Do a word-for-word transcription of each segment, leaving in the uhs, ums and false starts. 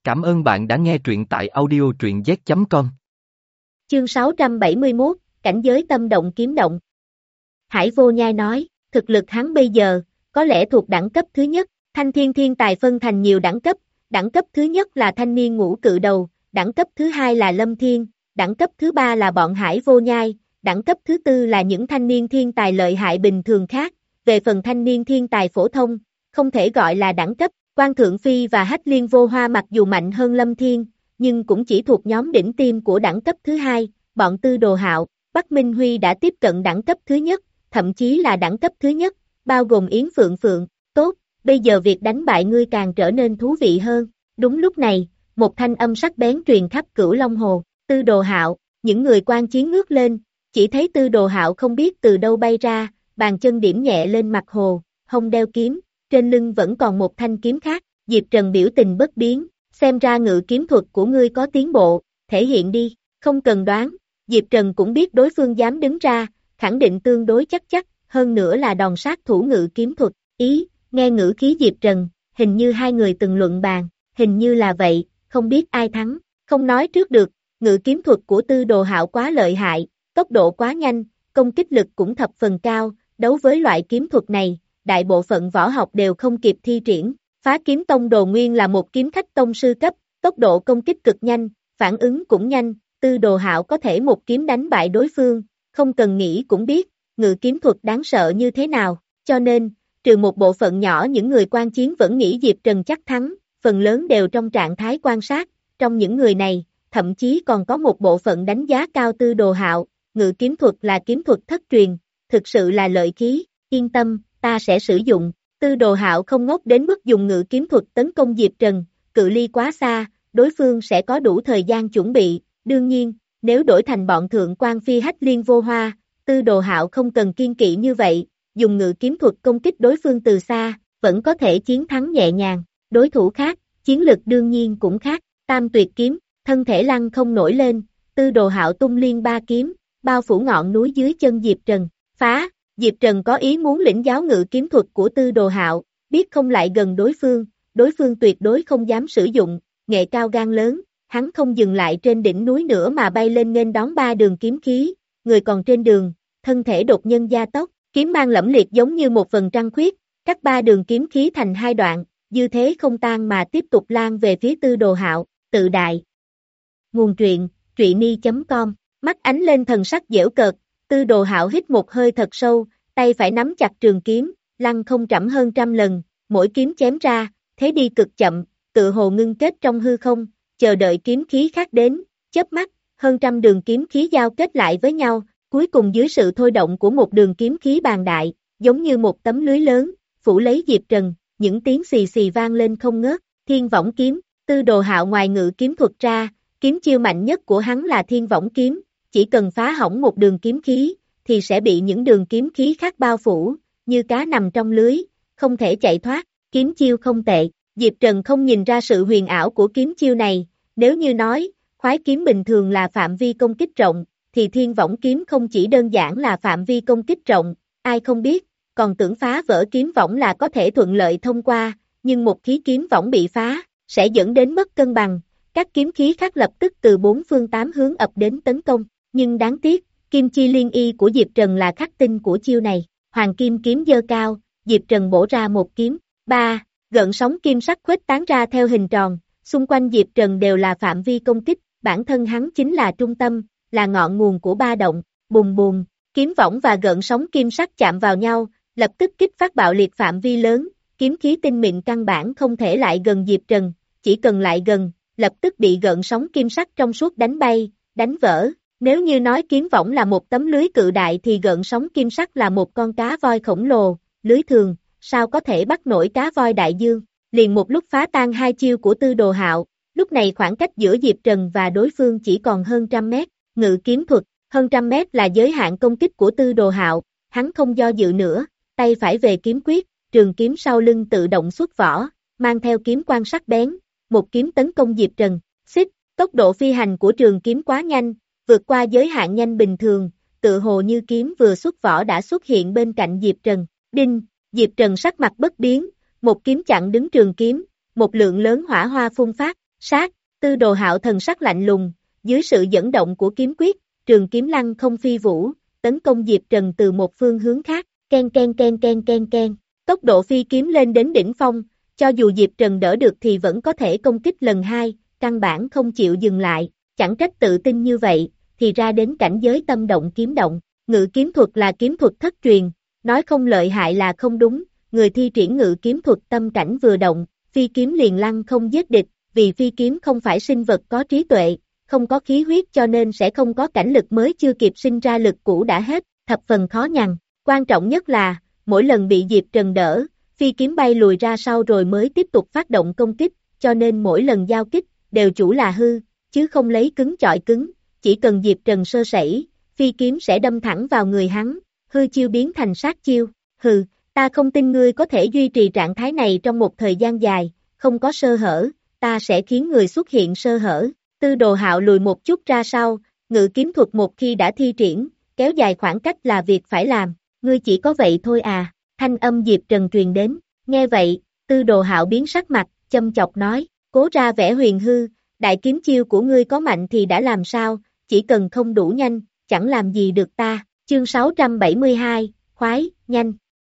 Cảm ơn bạn đã nghe truyện tại audio truyện z chấm com. Chương sáu trăm bảy mươi mốt, cảnh giới tâm động kiếm động. Hải Vô Nhai nói, thực lực hắn bây giờ, có lẽ thuộc đẳng cấp thứ nhất, thanh thiên thiên tài phân thành nhiều đẳng cấp, đẳng cấp thứ nhất là thanh niên ngũ cự đầu, đẳng cấp thứ hai là lâm thiên, đẳng cấp thứ ba là bọn Hải Vô Nhai, đẳng cấp thứ tư là những thanh niên thiên tài lợi hại bình thường khác, về phần thanh niên thiên tài phổ thông, không thể gọi là đẳng cấp. Quan Thượng Phi và Hách Liên Vô Hoa mặc dù mạnh hơn Lâm Thiên, nhưng cũng chỉ thuộc nhóm đỉnh tiêm của đẳng cấp thứ hai, bọn Tư Đồ Hạo, Bắc Minh Huy đã tiếp cận đẳng cấp thứ nhất, thậm chí là đẳng cấp thứ nhất, bao gồm Yến Phượng Phượng, tốt, bây giờ việc đánh bại ngươi càng trở nên thú vị hơn. Đúng lúc này, một thanh âm sắc bén truyền khắp Cửu Long Hồ, Tư Đồ Hạo, những người quan chiến ngước lên, chỉ thấy Tư Đồ Hạo không biết từ đâu bay ra, bàn chân điểm nhẹ lên mặt hồ, hông đeo kiếm. Trên lưng vẫn còn một thanh kiếm khác, Diệp Trần biểu tình bất biến, xem ra ngự kiếm thuật của ngươi có tiến bộ, thể hiện đi, không cần đoán, Diệp Trần cũng biết đối phương dám đứng ra, khẳng định tương đối chắc chắc, hơn nữa là đòn sát thủ ngự kiếm thuật, ý, nghe ngữ khí Diệp Trần, hình như hai người từng luận bàn, hình như là vậy, không biết ai thắng, không nói trước được, ngự kiếm thuật của Tư Đồ Hạo quá lợi hại, tốc độ quá nhanh, công kích lực cũng thập phần cao, đấu với loại kiếm thuật này. Đại bộ phận võ học đều không kịp thi triển, Phá Kiếm Tông Đồ Nguyên là một kiếm khách tông sư cấp, tốc độ công kích cực nhanh, phản ứng cũng nhanh, Tư Đồ Hạo có thể một kiếm đánh bại đối phương, không cần nghĩ cũng biết, ngự kiếm thuật đáng sợ như thế nào, cho nên, trừ một bộ phận nhỏ những người quan chiến vẫn nghĩ Diệp Trần chắc thắng, phần lớn đều trong trạng thái quan sát, trong những người này, thậm chí còn có một bộ phận đánh giá cao Tư Đồ Hạo, ngự kiếm thuật là kiếm thuật thất truyền, thực sự là lợi khí, yên tâm. Ta sẽ sử dụng, Tư Đồ Hạo không ngốc đến mức dùng ngự kiếm thuật tấn công Diệp Trần, cự ly quá xa, đối phương sẽ có đủ thời gian chuẩn bị, đương nhiên, nếu đổi thành bọn thượng quan phi Hách Liên Vô Hoa, Tư Đồ Hạo không cần kiên kỵ như vậy, dùng ngự kiếm thuật công kích đối phương từ xa, vẫn có thể chiến thắng nhẹ nhàng, đối thủ khác, chiến lực đương nhiên cũng khác, Tam Tuyệt Kiếm, thân thể lăn không nổi lên, Tư Đồ Hạo tung liên ba kiếm, bao phủ ngọn núi dưới chân Diệp Trần, phá. Diệp Trần có ý muốn lĩnh giáo ngự kiếm thuật của Tư Đồ Hạo, biết không lại gần đối phương, đối phương tuyệt đối không dám sử dụng, nghệ cao gan lớn, hắn không dừng lại trên đỉnh núi nữa mà bay lên nghênh đón ba đường kiếm khí, người còn trên đường, thân thể đột nhân gia tốc, kiếm mang lẫm liệt giống như một phần trăng khuyết, cắt ba đường kiếm khí thành hai đoạn, dư thế không tan mà tiếp tục lan về phía Tư Đồ Hạo, tự đại. Nguồn truyện, truyện chấm com, mắt ánh lên thần sắc giễu cợt. Tư Đồ Hạo hít một hơi thật sâu, tay phải nắm chặt trường kiếm, lăng không trẫm hơn trăm lần, mỗi kiếm chém ra, thế đi cực chậm, tự hồ ngưng kết trong hư không, chờ đợi kiếm khí khác đến, chớp mắt, hơn trăm đường kiếm khí giao kết lại với nhau, cuối cùng dưới sự thôi động của một đường kiếm khí bàn đại, giống như một tấm lưới lớn, phủ lấy Diệp Trần, những tiếng xì xì vang lên không ngớt, Thiên Võng Kiếm, Tư Đồ Hạo ngoài ngự kiếm thuật ra, kiếm chiêu mạnh nhất của hắn là Thiên Võng Kiếm. Chỉ cần phá hỏng một đường kiếm khí, thì sẽ bị những đường kiếm khí khác bao phủ, như cá nằm trong lưới, không thể chạy thoát, kiếm chiêu không tệ. Diệp Trần không nhìn ra sự huyền ảo của kiếm chiêu này, nếu như nói, khoái kiếm bình thường là phạm vi công kích rộng, thì Thiên Võng Kiếm không chỉ đơn giản là phạm vi công kích rộng, ai không biết, còn tưởng phá vỡ kiếm võng là có thể thuận lợi thông qua, nhưng một khí kiếm võng bị phá, sẽ dẫn đến mất cân bằng, các kiếm khí khác lập tức từ bốn phương tám hướng ập đến tấn công. Nhưng đáng tiếc, kim chi liên y của Diệp Trần là khắc tinh của chiêu này, hoàng kim kiếm giơ cao, Diệp Trần bổ ra một kiếm, ba, gợn sóng kim sắc khuếch tán ra theo hình tròn, xung quanh Diệp Trần đều là phạm vi công kích, bản thân hắn chính là trung tâm, là ngọn nguồn của ba động, bùng bùng, kiếm võng và gợn sóng kim sắc chạm vào nhau, lập tức kích phát bạo liệt phạm vi lớn, kiếm khí tinh mịn căn bản không thể lại gần Diệp Trần, chỉ cần lại gần, lập tức bị gợn sóng kim sắc trong suốt đánh bay, đánh vỡ. Nếu như nói kiếm võng là một tấm lưới cự đại thì gợn sóng kim sắc là một con cá voi khổng lồ, lưới thường, sao có thể bắt nổi cá voi đại dương, liền một lúc phá tan hai chiêu của Tư Đồ Hạo, lúc này khoảng cách giữa Diệp Trần và đối phương chỉ còn hơn trăm mét, ngự kiếm thuật, hơn trăm mét là giới hạn công kích của Tư Đồ Hạo, hắn không do dự nữa, tay phải về kiếm quyết, trường kiếm sau lưng tự động xuất vỏ, mang theo kiếm quang sắc bén, một kiếm tấn công Diệp Trần, xích, tốc độ phi hành của trường kiếm quá nhanh, vượt qua giới hạn nhanh bình thường, tự hồ như kiếm vừa xuất vỏ đã xuất hiện bên cạnh Diệp Trần. Đinh, Diệp Trần sắc mặt bất biến, một kiếm chặn đứng trường kiếm, một lượng lớn hỏa hoa phun phát, sát, Tư Đồ Hạo thần sắc lạnh lùng, dưới sự dẫn động của kiếm quyết, trường kiếm lăng không phi vũ, tấn công Diệp Trần từ một phương hướng khác, ken ken ken ken ken ken, tốc độ phi kiếm lên đến đỉnh phong, cho dù Diệp Trần đỡ được thì vẫn có thể công kích lần hai, căn bản không chịu dừng lại, chẳng trách tự tin như vậy, thì ra đến cảnh giới tâm động kiếm động, ngự kiếm thuật là kiếm thuật thất truyền, nói không lợi hại là không đúng, người thi triển ngự kiếm thuật tâm cảnh vừa động, phi kiếm liền lăng không giết địch, vì phi kiếm không phải sinh vật có trí tuệ, không có khí huyết cho nên sẽ không có cảnh lực mới chưa kịp sinh ra lực cũ đã hết, thập phần khó nhằn, quan trọng nhất là, mỗi lần bị Diệp Trần đỡ, phi kiếm bay lùi ra sau rồi mới tiếp tục phát động công kích, cho nên mỗi lần giao kích, đều chủ là hư, chứ không lấy cứng chọi cứng, chỉ cần Diệp Trần sơ sẩy, phi kiếm sẽ đâm thẳng vào người hắn, hư chiêu biến thành sát chiêu, hừ, ta không tin ngươi có thể duy trì trạng thái này trong một thời gian dài, không có sơ hở, ta sẽ khiến người xuất hiện sơ hở, Tư Đồ Hạo lùi một chút ra sau, ngự kiếm thuật một khi đã thi triển, kéo dài khoảng cách là việc phải làm, ngươi chỉ có vậy thôi à, thanh âm Diệp Trần truyền đến, nghe vậy, Tư Đồ Hạo biến sắc mặt, châm chọc nói, cố ra vẻ huyền hư, đại kiếm chiêu của ngươi có mạnh thì đã làm sao, chỉ cần không đủ nhanh, chẳng làm gì được ta, chương sáu trăm bảy mươi hai, khoái, nhanh.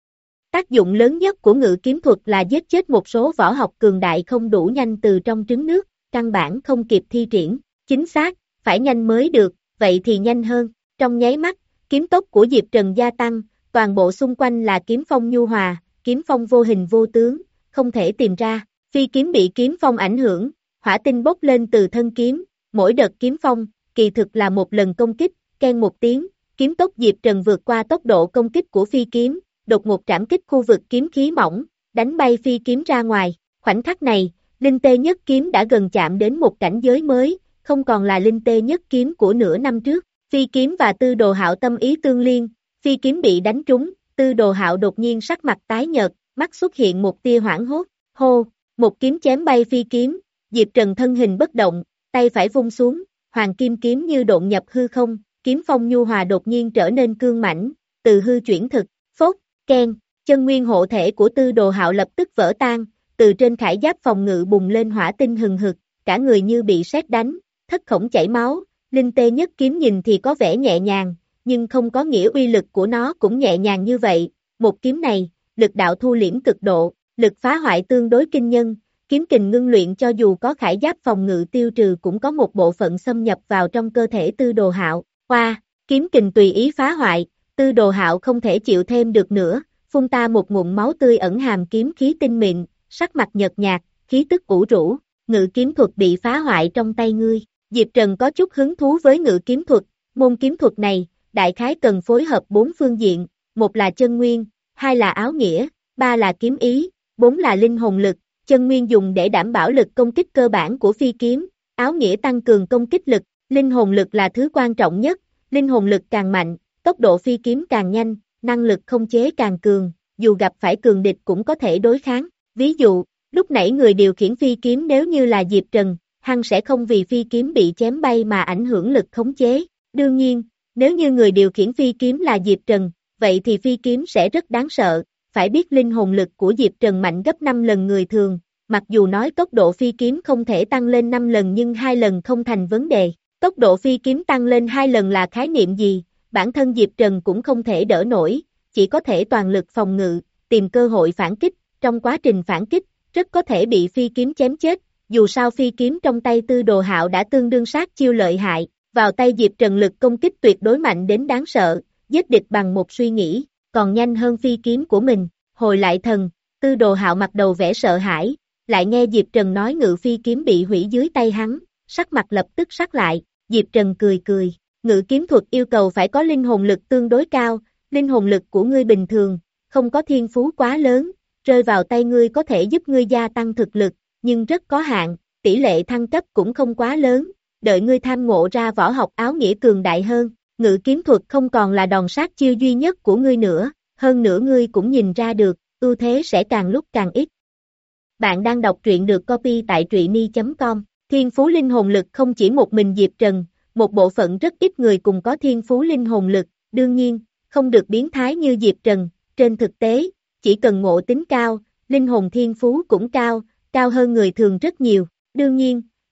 Tác dụng lớn nhất của ngự kiếm thuật là giết chết một số võ học cường đại không đủ nhanh từ trong trứng nước, căn bản không kịp thi triển, chính xác, phải nhanh mới được, vậy thì nhanh hơn, trong nháy mắt, kiếm tốc của Diệp Trần gia tăng, toàn bộ xung quanh là kiếm phong nhu hòa, kiếm phong vô hình vô tướng, không thể tìm ra, phi kiếm bị kiếm phong ảnh hưởng, hỏa tinh bốc lên từ thân kiếm, mỗi đợt kiếm phong, kỳ thực là một lần công kích, ken một tiếng, kiếm tốc Diệp Trần vượt qua tốc độ công kích của phi kiếm, đột ngột trảm kích khu vực kiếm khí mỏng, đánh bay phi kiếm ra ngoài, khoảnh khắc này, linh tê nhất kiếm đã gần chạm đến một cảnh giới mới, không còn là linh tê nhất kiếm của nửa năm trước, phi kiếm và Tư Đồ Hạo tâm ý tương liên, phi kiếm bị đánh trúng, Tư Đồ Hạo đột nhiên sắc mặt tái nhợt, mắt xuất hiện một tia hoảng hốt, hô, một kiếm chém bay phi kiếm, Diệp Trần thân hình bất động, tay phải vung xuống, hoàng kim kiếm như độn nhập hư không, kiếm phong nhu hòa đột nhiên trở nên cương mãnh, từ hư chuyển thực, phốt, ken, chân nguyên hộ thể của Tư Đồ Hạo lập tức vỡ tan, từ trên khải giáp phòng ngự bùng lên hỏa tinh hừng hực, cả người như bị sét đánh, thất khổng chảy máu, linh tê nhất kiếm nhìn thì có vẻ nhẹ nhàng, nhưng không có nghĩa uy lực của nó cũng nhẹ nhàng như vậy, một kiếm này, lực đạo thu liễm cực độ, lực phá hoại tương đối kinh nhân, kiếm kình ngưng luyện cho dù có khải giáp phòng ngự tiêu trừ cũng có một bộ phận xâm nhập vào trong cơ thể Tư Đồ Hạo, qua, kiếm kình tùy ý phá hoại, Tư Đồ Hạo không thể chịu thêm được nữa, phun ta một ngụm máu tươi ẩn hàm kiếm khí tinh mịn, sắc mặt nhợt nhạt, khí tức ủ rũ, ngự kiếm thuật bị phá hoại trong tay ngươi. Diệp Trần có chút hứng thú với ngự kiếm thuật, môn kiếm thuật này, đại khái cần phối hợp bốn phương diện, một là chân nguyên, hai là áo nghĩa, ba là kiếm ý, bốn là linh hồn lực, chân nguyên dùng để đảm bảo lực công kích cơ bản của phi kiếm, áo nghĩa tăng cường công kích lực, linh hồn lực là thứ quan trọng nhất, linh hồn lực càng mạnh, tốc độ phi kiếm càng nhanh, năng lực không chế càng cường, dù gặp phải cường địch cũng có thể đối kháng. Ví dụ, lúc nãy người điều khiển phi kiếm nếu như là Diệp Trần, hắn sẽ không vì phi kiếm bị chém bay mà ảnh hưởng lực khống chế. Đương nhiên, nếu như người điều khiển phi kiếm là Diệp Trần, vậy thì phi kiếm sẽ rất đáng sợ, phải biết linh hồn lực của Diệp Trần mạnh gấp năm lần người thường, mặc dù nói tốc độ phi kiếm không thể tăng lên năm lần nhưng hai lần không thành vấn đề. Tốc độ phi kiếm tăng lên hai lần là khái niệm gì? Bản thân Diệp Trần cũng không thể đỡ nổi, chỉ có thể toàn lực phòng ngự, tìm cơ hội phản kích, trong quá trình phản kích, rất có thể bị phi kiếm chém chết, dù sao phi kiếm trong tay Tư Đồ Hạo đã tương đương sát chiêu lợi hại, vào tay Diệp Trần lực công kích tuyệt đối mạnh đến đáng sợ, giết địch bằng một suy nghĩ, còn nhanh hơn phi kiếm của mình, hồi lại thần, Tư Đồ Hạo mặt đầu vẻ sợ hãi, lại nghe Diệp Trần nói ngự phi kiếm bị hủy dưới tay hắn, sắc mặt lập tức sắc lại, Diệp Trần cười cười, ngự kiếm thuật yêu cầu phải có linh hồn lực tương đối cao, linh hồn lực của ngươi bình thường, không có thiên phú quá lớn, rơi vào tay ngươi có thể giúp ngươi gia tăng thực lực, nhưng rất có hạn, tỷ lệ thăng cấp cũng không quá lớn, đợi ngươi tham ngộ ra võ học áo nghĩa cường đại hơn, ngự kiếm thuật không còn là đòn sát chiêu duy nhất của ngươi nữa, hơn nữa ngươi cũng nhìn ra được, ưu thế sẽ càng lúc càng ít. Bạn đang đọc truyện được copy tại truyện mi chấm com, thiên phú linh hồn lực không chỉ một mình Diệp Trần, một bộ phận rất ít người cùng có thiên phú linh hồn lực, đương nhiên, không được biến thái như Diệp Trần, trên thực tế, chỉ cần ngộ tính cao, linh hồn thiên phú cũng cao, cao hơn người thường rất nhiều, đương nhiên,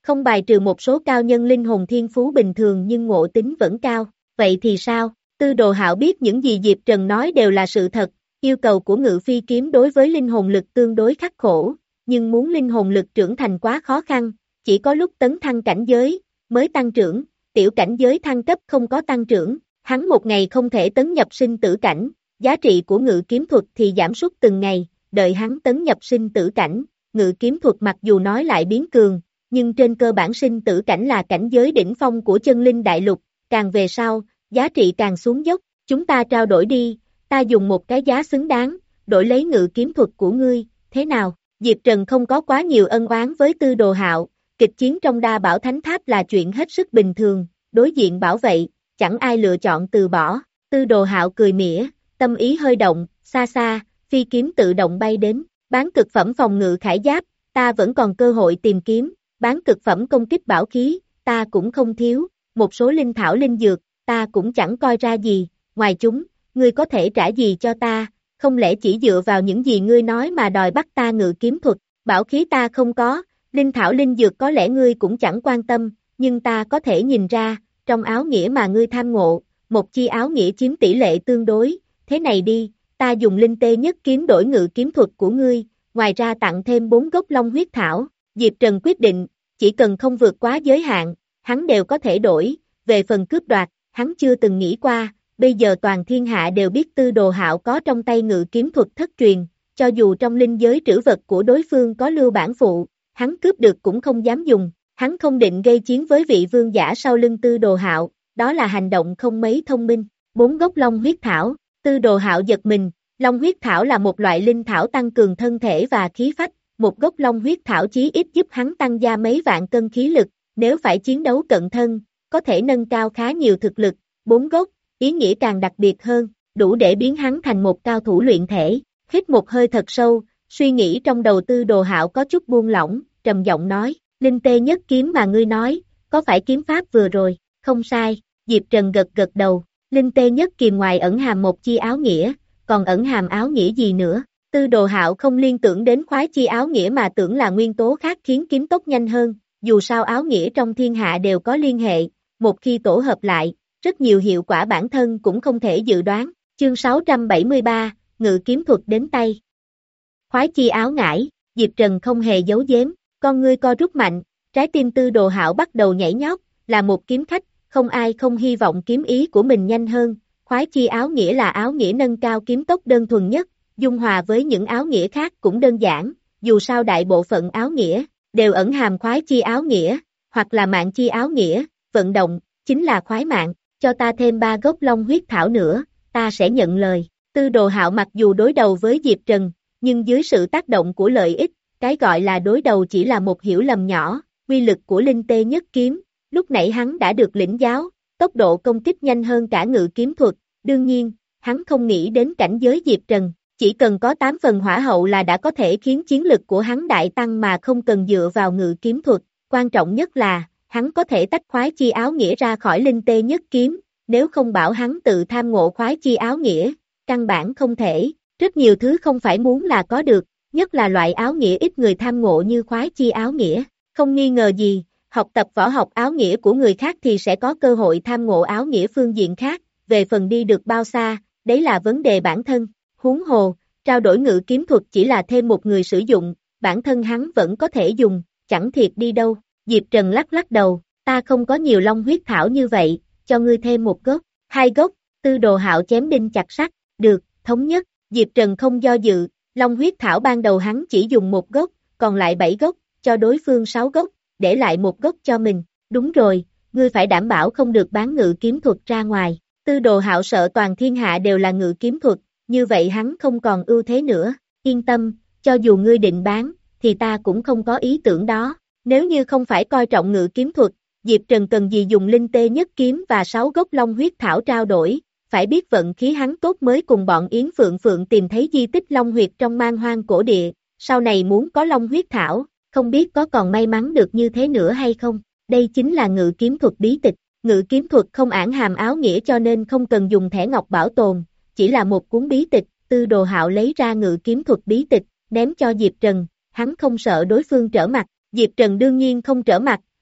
không bài trừ một số cao nhân linh hồn thiên phú bình thường nhưng ngộ tính vẫn cao, vậy thì sao? Tư Đồ Hạo biết những gì Diệp Trần nói đều là sự thật, yêu cầu của Ngự Phi kiếm đối với linh hồn lực tương đối khắc khổ, nhưng muốn linh hồn lực trưởng thành quá khó khăn, chỉ có lúc tấn thăng cảnh giới, mới tăng trưởng, tiểu cảnh giới thăng cấp không có tăng trưởng, hắn một ngày không thể tấn nhập sinh tử cảnh, giá trị của ngự kiếm thuật thì giảm sút từng ngày, đợi hắn tấn nhập sinh tử cảnh, ngự kiếm thuật mặc dù nói lại biến cường, nhưng trên cơ bản sinh tử cảnh là cảnh giới đỉnh phong của chân linh đại lục, càng về sau, giá trị càng xuống dốc, chúng ta trao đổi đi, ta dùng một cái giá xứng đáng, đổi lấy ngự kiếm thuật của ngươi, thế nào? Diệp Trần không có quá nhiều ân oán với Tư Đồ Hạo, kịch chiến trong Đa Bảo Thánh Tháp là chuyện hết sức bình thường, đối diện bảo vệ, chẳng ai lựa chọn từ bỏ, Tư Đồ Hạo cười mỉa, tâm ý hơi động, xa xa, phi kiếm tự động bay đến, bán cực phẩm phòng ngự khải giáp, ta vẫn còn cơ hội tìm kiếm, bán cực phẩm công kích bảo khí, ta cũng không thiếu, một số linh thảo linh dược, ta cũng chẳng coi ra gì, ngoài chúng, ngươi có thể trả gì cho ta, không lẽ chỉ dựa vào những gì ngươi nói mà đòi bắt ta ngự kiếm thuật, bảo khí ta không có, linh thảo linh dược có lẽ ngươi cũng chẳng quan tâm, nhưng ta có thể nhìn ra, trong áo nghĩa mà ngươi tham ngộ, một chi áo nghĩa chiếm tỷ lệ tương đối, thế này đi, ta dùng linh tê nhất kiếm đổi ngự kiếm thuật của ngươi, ngoài ra tặng thêm bốn gốc long huyết thảo, Diệp Trần quyết định, chỉ cần không vượt quá giới hạn, hắn đều có thể đổi, về phần cướp đoạt, hắn chưa từng nghĩ qua, bây giờ toàn thiên hạ đều biết Tư Đồ Hạo có trong tay ngự kiếm thuật thất truyền, cho dù trong linh giới trữ vật của đối phương có lưu bản phụ, hắn cướp được cũng không dám dùng, hắn không định gây chiến với vị vương giả sau lưng Tư Đồ Hạo, đó là hành động không mấy thông minh, bốn gốc long huyết thảo, Tư Đồ Hạo giật mình, long huyết thảo là một loại linh thảo tăng cường thân thể và khí phách, một gốc long huyết thảo chí ít giúp hắn tăng gia mấy vạn cân khí lực, nếu phải chiến đấu cận thân, có thể nâng cao khá nhiều thực lực, bốn gốc, ý nghĩa càng đặc biệt hơn, đủ để biến hắn thành một cao thủ luyện thể, hít một hơi thật sâu, suy nghĩ trong đầu Tư Đồ Hạo có chút buông lỏng, trầm giọng nói, linh tê nhất kiếm mà ngươi nói, có phải kiếm pháp vừa rồi, không sai, Diệp Trần gật gật đầu, linh tê nhất kiềm ngoài ẩn hàm một chi áo nghĩa, còn ẩn hàm áo nghĩa gì nữa, Tư Đồ Hạo không liên tưởng đến khoái chi áo nghĩa mà tưởng là nguyên tố khác khiến kiếm tốc nhanh hơn, dù sao áo nghĩa trong thiên hạ đều có liên hệ, một khi tổ hợp lại, rất nhiều hiệu quả bản thân cũng không thể dự đoán, chương sáu trăm bảy mươi ba, ngự kiếm thuật đến tay. Khoái chi áo ngải, Diệp Trần không hề giấu giếm, con ngươi co rút mạnh, trái tim Tư Đồ Hạo bắt đầu nhảy nhót, là một kiếm khách, không ai không hy vọng kiếm ý của mình nhanh hơn, khoái chi áo nghĩa là áo nghĩa nâng cao kiếm tốc đơn thuần nhất, dung hòa với những áo nghĩa khác cũng đơn giản, dù sao đại bộ phận áo nghĩa, đều ẩn hàm khoái chi áo nghĩa, hoặc là mạng chi áo nghĩa, vận động, chính là khoái mạng, cho ta thêm ba gốc long huyết thảo nữa, ta sẽ nhận lời, Tư Đồ Hạo mặc dù đối đầu với Diệp Trần, nhưng dưới sự tác động của lợi ích, cái gọi là đối đầu chỉ là một hiểu lầm nhỏ, uy lực của linh tê nhất kiếm, lúc nãy hắn đã được lĩnh giáo, tốc độ công kích nhanh hơn cả ngự kiếm thuật, đương nhiên, hắn không nghĩ đến cảnh giới Diệp Trần, chỉ cần có tám phần hỏa hậu là đã có thể khiến chiến lực của hắn đại tăng mà không cần dựa vào ngự kiếm thuật, quan trọng nhất là, hắn có thể tách khoái chi áo nghĩa ra khỏi linh tê nhất kiếm, nếu không bảo hắn tự tham ngộ khoái chi áo nghĩa, căn bản không thể, rất nhiều thứ không phải muốn là có được, nhất là loại áo nghĩa ít người tham ngộ như khoái chi áo nghĩa, không nghi ngờ gì, học tập võ học áo nghĩa của người khác thì sẽ có cơ hội tham ngộ áo nghĩa phương diện khác, về phần đi được bao xa, đấy là vấn đề bản thân, huống hồ, trao đổi ngự kiếm thuật chỉ là thêm một người sử dụng, bản thân hắn vẫn có thể dùng, chẳng thiệt đi đâu, Diệp Trần lắc lắc đầu, ta không có nhiều long huyết thảo như vậy, cho ngươi thêm một gốc, hai gốc, Tư Đồ Hạo chém đinh chặt sắt, được, thống nhất, Diệp Trần không do dự, long huyết thảo ban đầu hắn chỉ dùng một gốc, còn lại bảy gốc, cho đối phương sáu gốc, để lại một gốc cho mình, đúng rồi, ngươi phải đảm bảo không được bán ngự kiếm thuật ra ngoài, Tư Đồ Hạo sợ toàn thiên hạ đều là ngự kiếm thuật, như vậy hắn không còn ưu thế nữa, yên tâm, cho dù ngươi định bán, thì ta cũng không có ý tưởng đó, nếu như không phải coi trọng ngự kiếm thuật, Diệp Trần cần gì dùng linh tê nhất kiếm và sáu gốc long huyết thảo trao đổi, phải biết vận khí hắn tốt mới cùng bọn Yến Phượng Phượng tìm thấy di tích long huyệt trong man hoang cổ địa, sau này muốn có long huyết thảo, không biết có còn may mắn được như thế nữa hay không, đây chính là ngự kiếm thuật bí tịch, ngự kiếm thuật không ẩn hàm áo nghĩa cho nên không cần dùng thẻ ngọc bảo tồn, chỉ là một cuốn bí tịch, Tư Đồ Hạo lấy ra ngự kiếm thuật bí tịch, ném cho Diệp Trần, hắn không sợ đối phương trở mặt, Diệp Trần đương nhiên không trở mặt,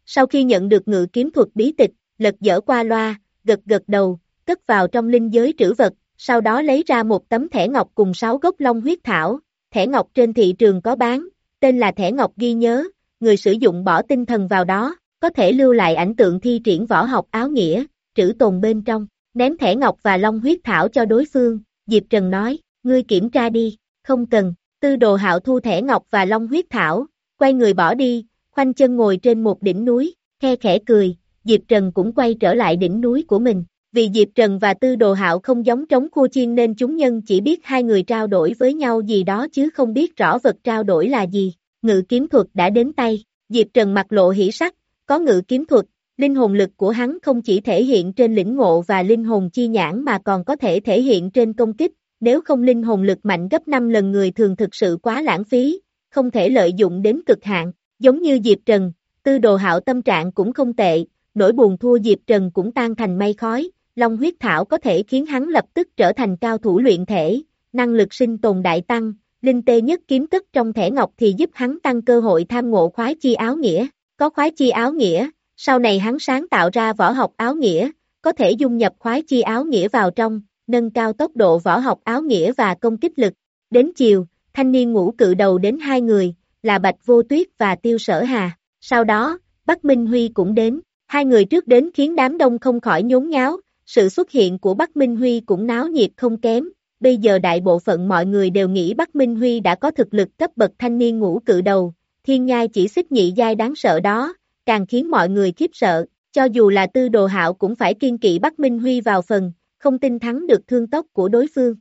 sau khi nhận được ngự kiếm thuật bí tịch, lật dở qua loa, gật gật đầu, cất vào trong linh giới trữ vật, sau đó lấy ra một tấm thẻ ngọc cùng sáu gốc long huyết thảo, thẻ ngọc trên thị trường có bán, tên là thẻ ngọc ghi nhớ, người sử dụng bỏ tinh thần vào đó, có thể lưu lại ảnh tượng thi triển võ học áo nghĩa, trữ tồn bên trong, ném thẻ ngọc và long huyết thảo cho đối phương, Diệp Trần nói, ngươi kiểm tra đi, không cần, Tư Đồ Hạo thu thẻ ngọc và long huyết thảo, quay người bỏ đi, khoanh chân ngồi trên một đỉnh núi, khe khẽ cười, Diệp Trần cũng quay trở lại đỉnh núi của mình. Vì Diệp Trần và Tư Đồ Hạo không giống trống khua chiên nên chúng nhân chỉ biết hai người trao đổi với nhau gì đó chứ không biết rõ vật trao đổi là gì. Ngự kiếm thuật đã đến tay, Diệp Trần mặt lộ hỉ sắc, có ngự kiếm thuật, linh hồn lực của hắn không chỉ thể hiện trên lĩnh ngộ và linh hồn chi nhãn mà còn có thể thể hiện trên công kích, nếu không linh hồn lực mạnh gấp năm lần người thường thực sự quá lãng phí, không thể lợi dụng đến cực hạn, giống như Diệp Trần, Tư Đồ Hạo tâm trạng cũng không tệ, nỗi buồn thua Diệp Trần cũng tan thành mây khói. Long huyết thảo có thể khiến hắn lập tức trở thành cao thủ luyện thể, năng lực sinh tồn đại tăng, linh tê nhất kiếm cất trong thẻ ngọc thì giúp hắn tăng cơ hội tham ngộ khoái chi áo nghĩa, có khoái chi áo nghĩa, sau này hắn sáng tạo ra võ học áo nghĩa, có thể dung nhập khoái chi áo nghĩa vào trong, nâng cao tốc độ võ học áo nghĩa và công kích lực. Đến chiều, thanh niên ngũ cự đầu đến hai người, là Bạch Vô Tuyết và Tiêu Sở Hà, sau đó, Bắc Minh Huy cũng đến, hai người trước đến khiến đám đông không khỏi nhốn nháo. Sự xuất hiện của Bắc Minh Huy cũng náo nhiệt không kém, bây giờ đại bộ phận mọi người đều nghĩ Bắc Minh Huy đã có thực lực cấp bậc thanh niên ngũ cự đầu, thiên nhai chỉ xích nhị giai đáng sợ đó, càng khiến mọi người khiếp sợ, cho dù là Tư Đồ Hạo cũng phải kiêng kỵ Bắc Minh Huy vào phần, không tin thắng được thương tốc của đối phương.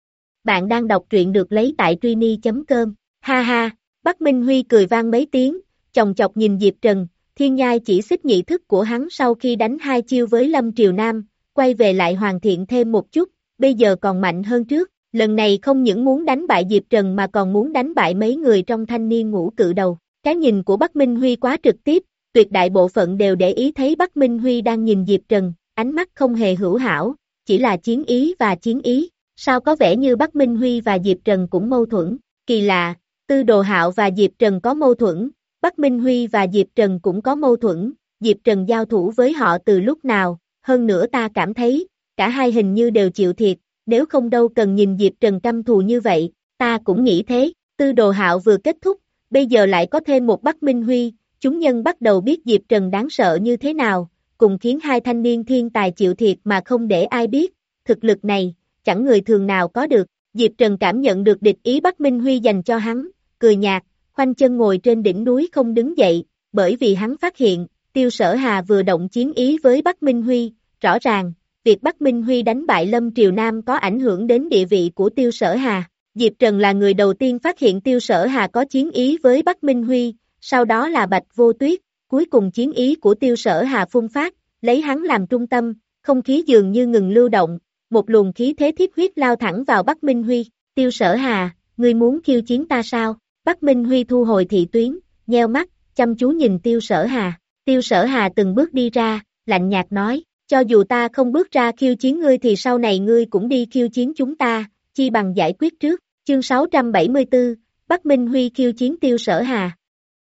Bạn đang đọc truyện được lấy tại truy chấm com, ha ha, Bắc Minh Huy cười vang mấy tiếng, chòng chọc nhìn Diệp Trần, thiên nhai chỉ xích nhị thức của hắn sau khi đánh hai chiêu với Lâm Triều Nam. Quay về lại hoàn thiện thêm một chút, bây giờ còn mạnh hơn trước, lần này không những muốn đánh bại Diệp Trần mà còn muốn đánh bại mấy người trong thanh niên ngũ cự đầu. Cái nhìn của Bắc Minh Huy quá trực tiếp, tuyệt đại bộ phận đều để ý thấy Bắc Minh Huy đang nhìn Diệp Trần, ánh mắt không hề hữu hảo, chỉ là chiến ý và chiến ý. Sao có vẻ như Bắc Minh Huy và Diệp Trần cũng mâu thuẫn, kỳ lạ, Tư Đồ Hạo và Diệp Trần có mâu thuẫn, Bắc Minh Huy và Diệp Trần cũng có mâu thuẫn, Diệp Trần giao thủ với họ từ lúc nào? Hơn nữa ta cảm thấy, cả hai hình như đều chịu thiệt, nếu không đâu cần nhìn Diệp Trần căm thù như vậy, ta cũng nghĩ thế, Tư Đồ Hạo vừa kết thúc, bây giờ lại có thêm một Bắc Minh Huy, chúng nhân bắt đầu biết Diệp Trần đáng sợ như thế nào, cùng khiến hai thanh niên thiên tài chịu thiệt mà không để ai biết, thực lực này, chẳng người thường nào có được, Diệp Trần cảm nhận được địch ý Bắc Minh Huy dành cho hắn, cười nhạt, khoanh chân ngồi trên đỉnh núi không đứng dậy, bởi vì hắn phát hiện, Tiêu Sở Hà vừa động chiến ý với Bắc Minh Huy, rõ ràng, việc Bắc Minh Huy đánh bại Lâm Triều Nam có ảnh hưởng đến địa vị của Tiêu Sở Hà. Diệp Trần là người đầu tiên phát hiện Tiêu Sở Hà có chiến ý với Bắc Minh Huy, sau đó là Bạch Vô Tuyết, cuối cùng chiến ý của Tiêu Sở Hà phun phát, lấy hắn làm trung tâm, không khí dường như ngừng lưu động, một luồng khí thế thiết huyết lao thẳng vào Bắc Minh Huy. Tiêu Sở Hà, ngươi muốn khiêu chiến ta sao? Bắc Minh Huy thu hồi thị tuyến, nheo mắt, chăm chú nhìn Tiêu Sở Hà. Tiêu Sở Hà từng bước đi ra, lạnh nhạt nói, cho dù ta không bước ra khiêu chiến ngươi thì sau này ngươi cũng đi khiêu chiến chúng ta, chi bằng giải quyết trước. Chương sáu trăm bảy mươi tư, Bắc Minh Huy khiêu chiến Tiêu Sở Hà.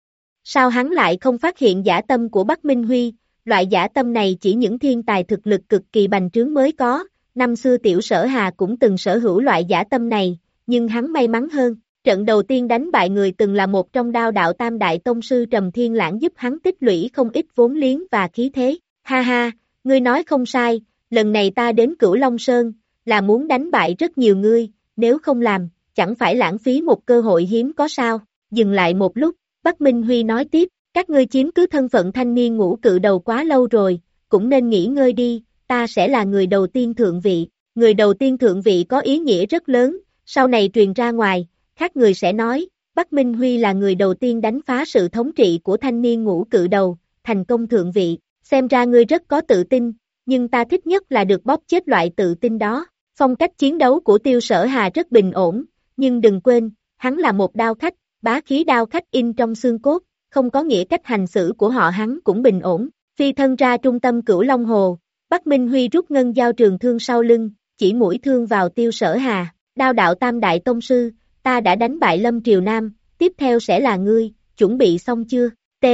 Sao hắn lại không phát hiện dã tâm của Bắc Minh Huy? Loại dã tâm này chỉ những thiên tài thực lực cực kỳ bành trướng mới có, năm xưa Tiểu Sở Hà cũng từng sở hữu loại dã tâm này, nhưng hắn may mắn hơn. Trận đầu tiên đánh bại người từng là một trong đao đạo tam đại tông sư Trầm Thiên Lãng giúp hắn tích lũy không ít vốn liếng và khí thế. Ha ha, ngươi nói không sai, lần này ta đến Cửu Long Sơn, là muốn đánh bại rất nhiều ngươi, nếu không làm, chẳng phải lãng phí một cơ hội hiếm có sao. Dừng lại một lúc, Bắc Minh Huy nói tiếp, các ngươi chiếm cứ thân phận thanh niên ngũ cự đầu quá lâu rồi, cũng nên nghỉ ngơi đi, ta sẽ là người đầu tiên thượng vị. Người đầu tiên thượng vị có ý nghĩa rất lớn, sau này truyền ra ngoài, khác người sẽ nói, Bắc Minh Huy là người đầu tiên đánh phá sự thống trị của thanh niên ngũ cự đầu, thành công thượng vị, xem ra ngươi rất có tự tin, nhưng ta thích nhất là được bóp chết loại tự tin đó. Phong cách chiến đấu của Tiêu Sở Hà rất bình ổn, nhưng đừng quên, hắn là một đao khách, bá khí đao khách in trong xương cốt, không có nghĩa cách hành xử của họ hắn cũng bình ổn. Phi thân ra trung tâm Cửu Long Hồ, Bắc Minh Huy rút ngân dao trường thương sau lưng, chỉ mũi thương vào Tiêu Sở Hà, đao đạo tam đại tông sư, ta đã đánh bại Lâm Triều Nam, tiếp theo sẽ là ngươi, chuẩn bị xong chưa? T.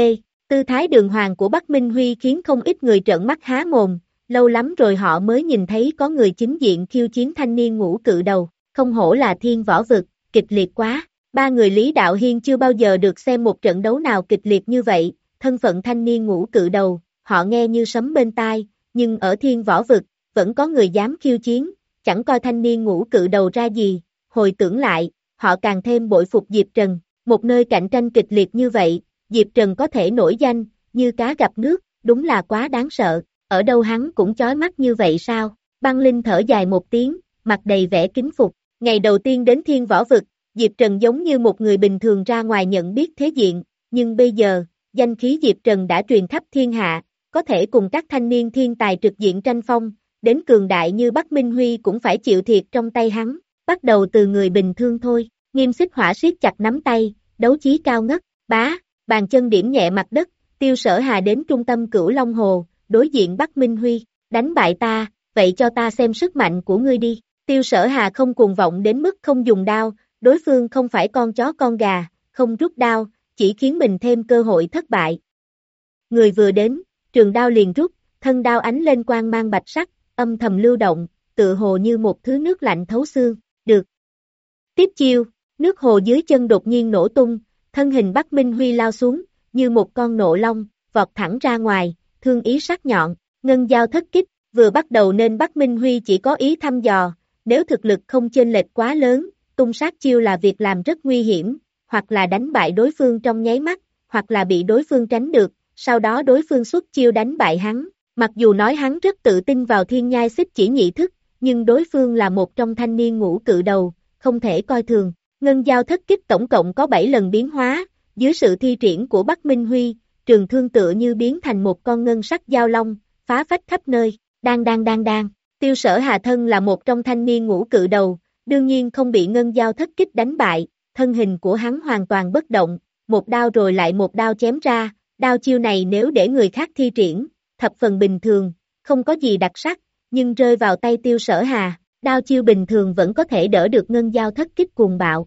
Tư thái đường hoàng của Bắc Minh Huy khiến không ít người trợn mắt há mồm, lâu lắm rồi họ mới nhìn thấy có người chính diện khiêu chiến thanh niên ngũ cự đầu, không hổ là thiên võ vực, kịch liệt quá. Ba người Lý Đạo Hiên chưa bao giờ được xem một trận đấu nào kịch liệt như vậy, thân phận thanh niên ngũ cự đầu, họ nghe như sấm bên tai, nhưng ở thiên võ vực, vẫn có người dám khiêu chiến, chẳng coi thanh niên ngũ cự đầu ra gì, hồi tưởng lại, họ càng thêm bội phục Diệp Trần, một nơi cạnh tranh kịch liệt như vậy, Diệp Trần có thể nổi danh, như cá gặp nước, đúng là quá đáng sợ, ở đâu hắn cũng chói mắt như vậy sao, Băng Linh thở dài một tiếng, mặt đầy vẻ kính phục, ngày đầu tiên đến thiên võ vực, Diệp Trần giống như một người bình thường ra ngoài nhận biết thế diện, nhưng bây giờ, danh khí Diệp Trần đã truyền khắp thiên hạ, có thể cùng các thanh niên thiên tài trực diện tranh phong, đến cường đại như Bắc Minh Huy cũng phải chịu thiệt trong tay hắn, bắt đầu từ người bình thường thôi, Nghiêm Xích Hỏa siết chặt nắm tay, đấu chí cao ngất, bá, bàn chân điểm nhẹ mặt đất, Tiêu Sở Hà đến trung tâm Cửu Long Hồ, đối diện Bắc Minh Huy, đánh bại ta, vậy cho ta xem sức mạnh của ngươi đi, Tiêu Sở Hà không cuồng vọng đến mức không dùng đao, đối phương không phải con chó con gà, không rút đao, chỉ khiến mình thêm cơ hội thất bại. Người vừa đến, trường đao liền rút, thân đao ánh lên quang mang bạch sắc, âm thầm lưu động, tự hồ như một thứ nước lạnh thấu xương, được. Tiếp chiêu, nước hồ dưới chân đột nhiên nổ tung, thân hình Bắc Minh Huy lao xuống, như một con nộ long, vọt thẳng ra ngoài, thương ý sắc nhọn, ngân dao thất kích, vừa bắt đầu nên Bắc Minh Huy chỉ có ý thăm dò, nếu thực lực không chênh lệch quá lớn, tung sát chiêu là việc làm rất nguy hiểm, hoặc là đánh bại đối phương trong nháy mắt, hoặc là bị đối phương tránh được, sau đó đối phương xuất chiêu đánh bại hắn. Mặc dù nói hắn rất tự tin vào thiên nhai xích chỉ nhị thức, nhưng đối phương là một trong thanh niên ngũ cự đầu, không thể coi thường. Ngân dao thất kích tổng cộng có bảy lần biến hóa, dưới sự thi triển của Bắc Minh Huy, trường thương tựa như biến thành một con ngân sắc dao long, phá phách khắp nơi, đang đang đang đang. Tiêu Sở Hà thân là một trong thanh niên ngũ cự đầu, đương nhiên không bị ngân dao thất kích đánh bại, thân hình của hắn hoàn toàn bất động, một đao rồi lại một đao chém ra, đao chiêu này nếu để người khác thi triển, thập phần bình thường, không có gì đặc sắc, nhưng rơi vào tay Tiêu Sở Hà, đao chiêu bình thường vẫn có thể đỡ được ngân dao thất kích cuồng bạo.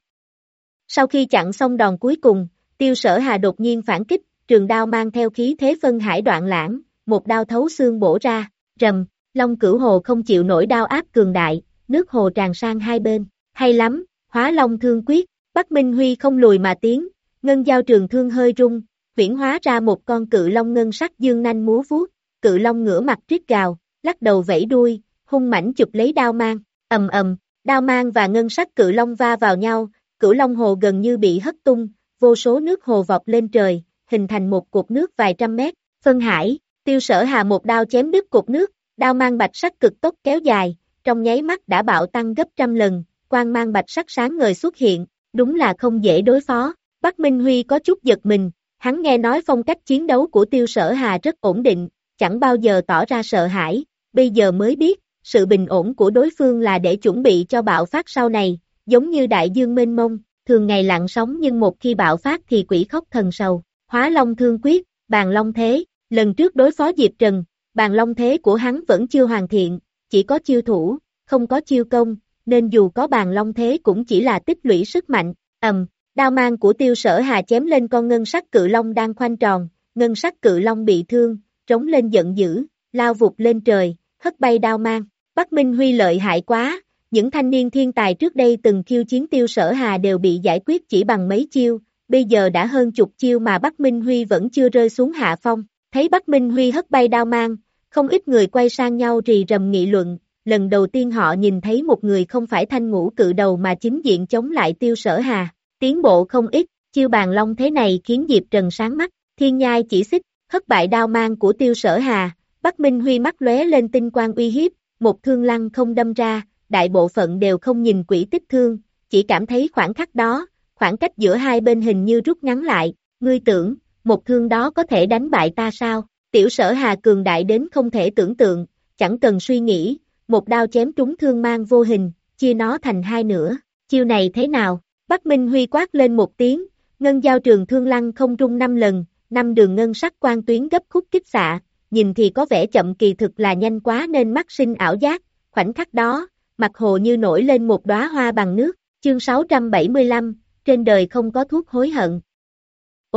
Sau khi chặn xong đòn cuối cùng, Tiêu Sở Hà đột nhiên phản kích, trường đao mang theo khí thế phân hải đoạn lãng, một đao thấu xương bổ ra, rầm, Long Cửu Hồ không chịu nổi đao áp cường đại, nước hồ tràn sang hai bên, hay lắm, hóa long thương quyết, Bắc Minh Huy không lùi mà tiến, ngân dao trường thương hơi rung, viễn hóa ra một con cự long ngân sắc dương nanh múa vuốt, cự long ngửa mặt rít gào, lắc đầu vẫy đuôi, hung mãnh chụp lấy đao mang, ầm ầm, đao mang và ngân sắc cự long va vào nhau, Cửu Long Hồ gần như bị hất tung, vô số nước hồ vọt lên trời, hình thành một cột nước vài trăm mét, phân hải, Tiêu Sở Hà một đao chém đứt cột nước, đao mang bạch sắc cực tốc kéo dài, trong nháy mắt đã bạo tăng gấp trăm lần, quang mang bạch sắc sáng ngời xuất hiện, đúng là không dễ đối phó, Bắc Minh Huy có chút giật mình, hắn nghe nói phong cách chiến đấu của Tiêu Sở Hà rất ổn định, chẳng bao giờ tỏ ra sợ hãi, bây giờ mới biết, sự bình ổn của đối phương là để chuẩn bị cho bạo phát sau này, giống như đại dương mênh mông, thường ngày lặng sóng nhưng một khi bạo phát thì quỷ khóc thần sầu, hóa long thương quyết, bàn long thế, lần trước đối phó Diệp Trần, bàn long thế của hắn vẫn chưa hoàn thiện, chỉ có chiêu thủ, không có chiêu công, nên dù có bàn long thế cũng chỉ là tích lũy sức mạnh, ầm, đao mang của Tiêu Sở Hà chém lên con ngân sắc cự long đang khoanh tròn, ngân sắc cự long bị thương, trống lên giận dữ, lao vụt lên trời, hất bay đao mang, Bắc Minh Huy lợi hại quá, những thanh niên thiên tài trước đây từng khiêu chiến Tiêu Sở Hà đều bị giải quyết chỉ bằng mấy chiêu, bây giờ đã hơn chục chiêu mà Bắc Minh Huy vẫn chưa rơi xuống hạ phong, thấy Bắc Minh Huy hất bay đao mang, không ít người quay sang nhau rì rầm nghị luận, lần đầu tiên họ nhìn thấy một người không phải thanh ngũ cự đầu mà chính diện chống lại Tiêu Sở Hà, tiến bộ không ít, chiêu bàn long thế này khiến Diệp Trần sáng mắt, thiên nhai chỉ xích, hất bại đao mang của Tiêu Sở Hà, Bắc Minh Huy mắt lóe lên tinh quang uy hiếp, một thương lăng không đâm ra, đại bộ phận đều không nhìn quỹ tích thương, chỉ cảm thấy khoảng khắc đó, khoảng cách giữa hai bên hình như rút ngắn lại, ngươi tưởng, một thương đó có thể đánh bại ta sao, Tiểu Sở Hà cường đại đến không thể tưởng tượng, chẳng cần suy nghĩ, một đao chém trúng thương mang vô hình, chia nó thành hai nửa, chiêu này thế nào, Bắc Minh Huy quát lên một tiếng, ngân dao trường thương lăng không rung năm lần, năm đường ngân sắc quang tuyến gấp khúc kích xạ, nhìn thì có vẻ chậm kỳ thực là nhanh quá nên mắt sinh ảo giác, khoảnh khắc đó, mặt hồ như nổi lên một đóa hoa bằng nước, chương sáu trăm bảy mươi lăm, trên đời không có thuốc hối hận. Ồ,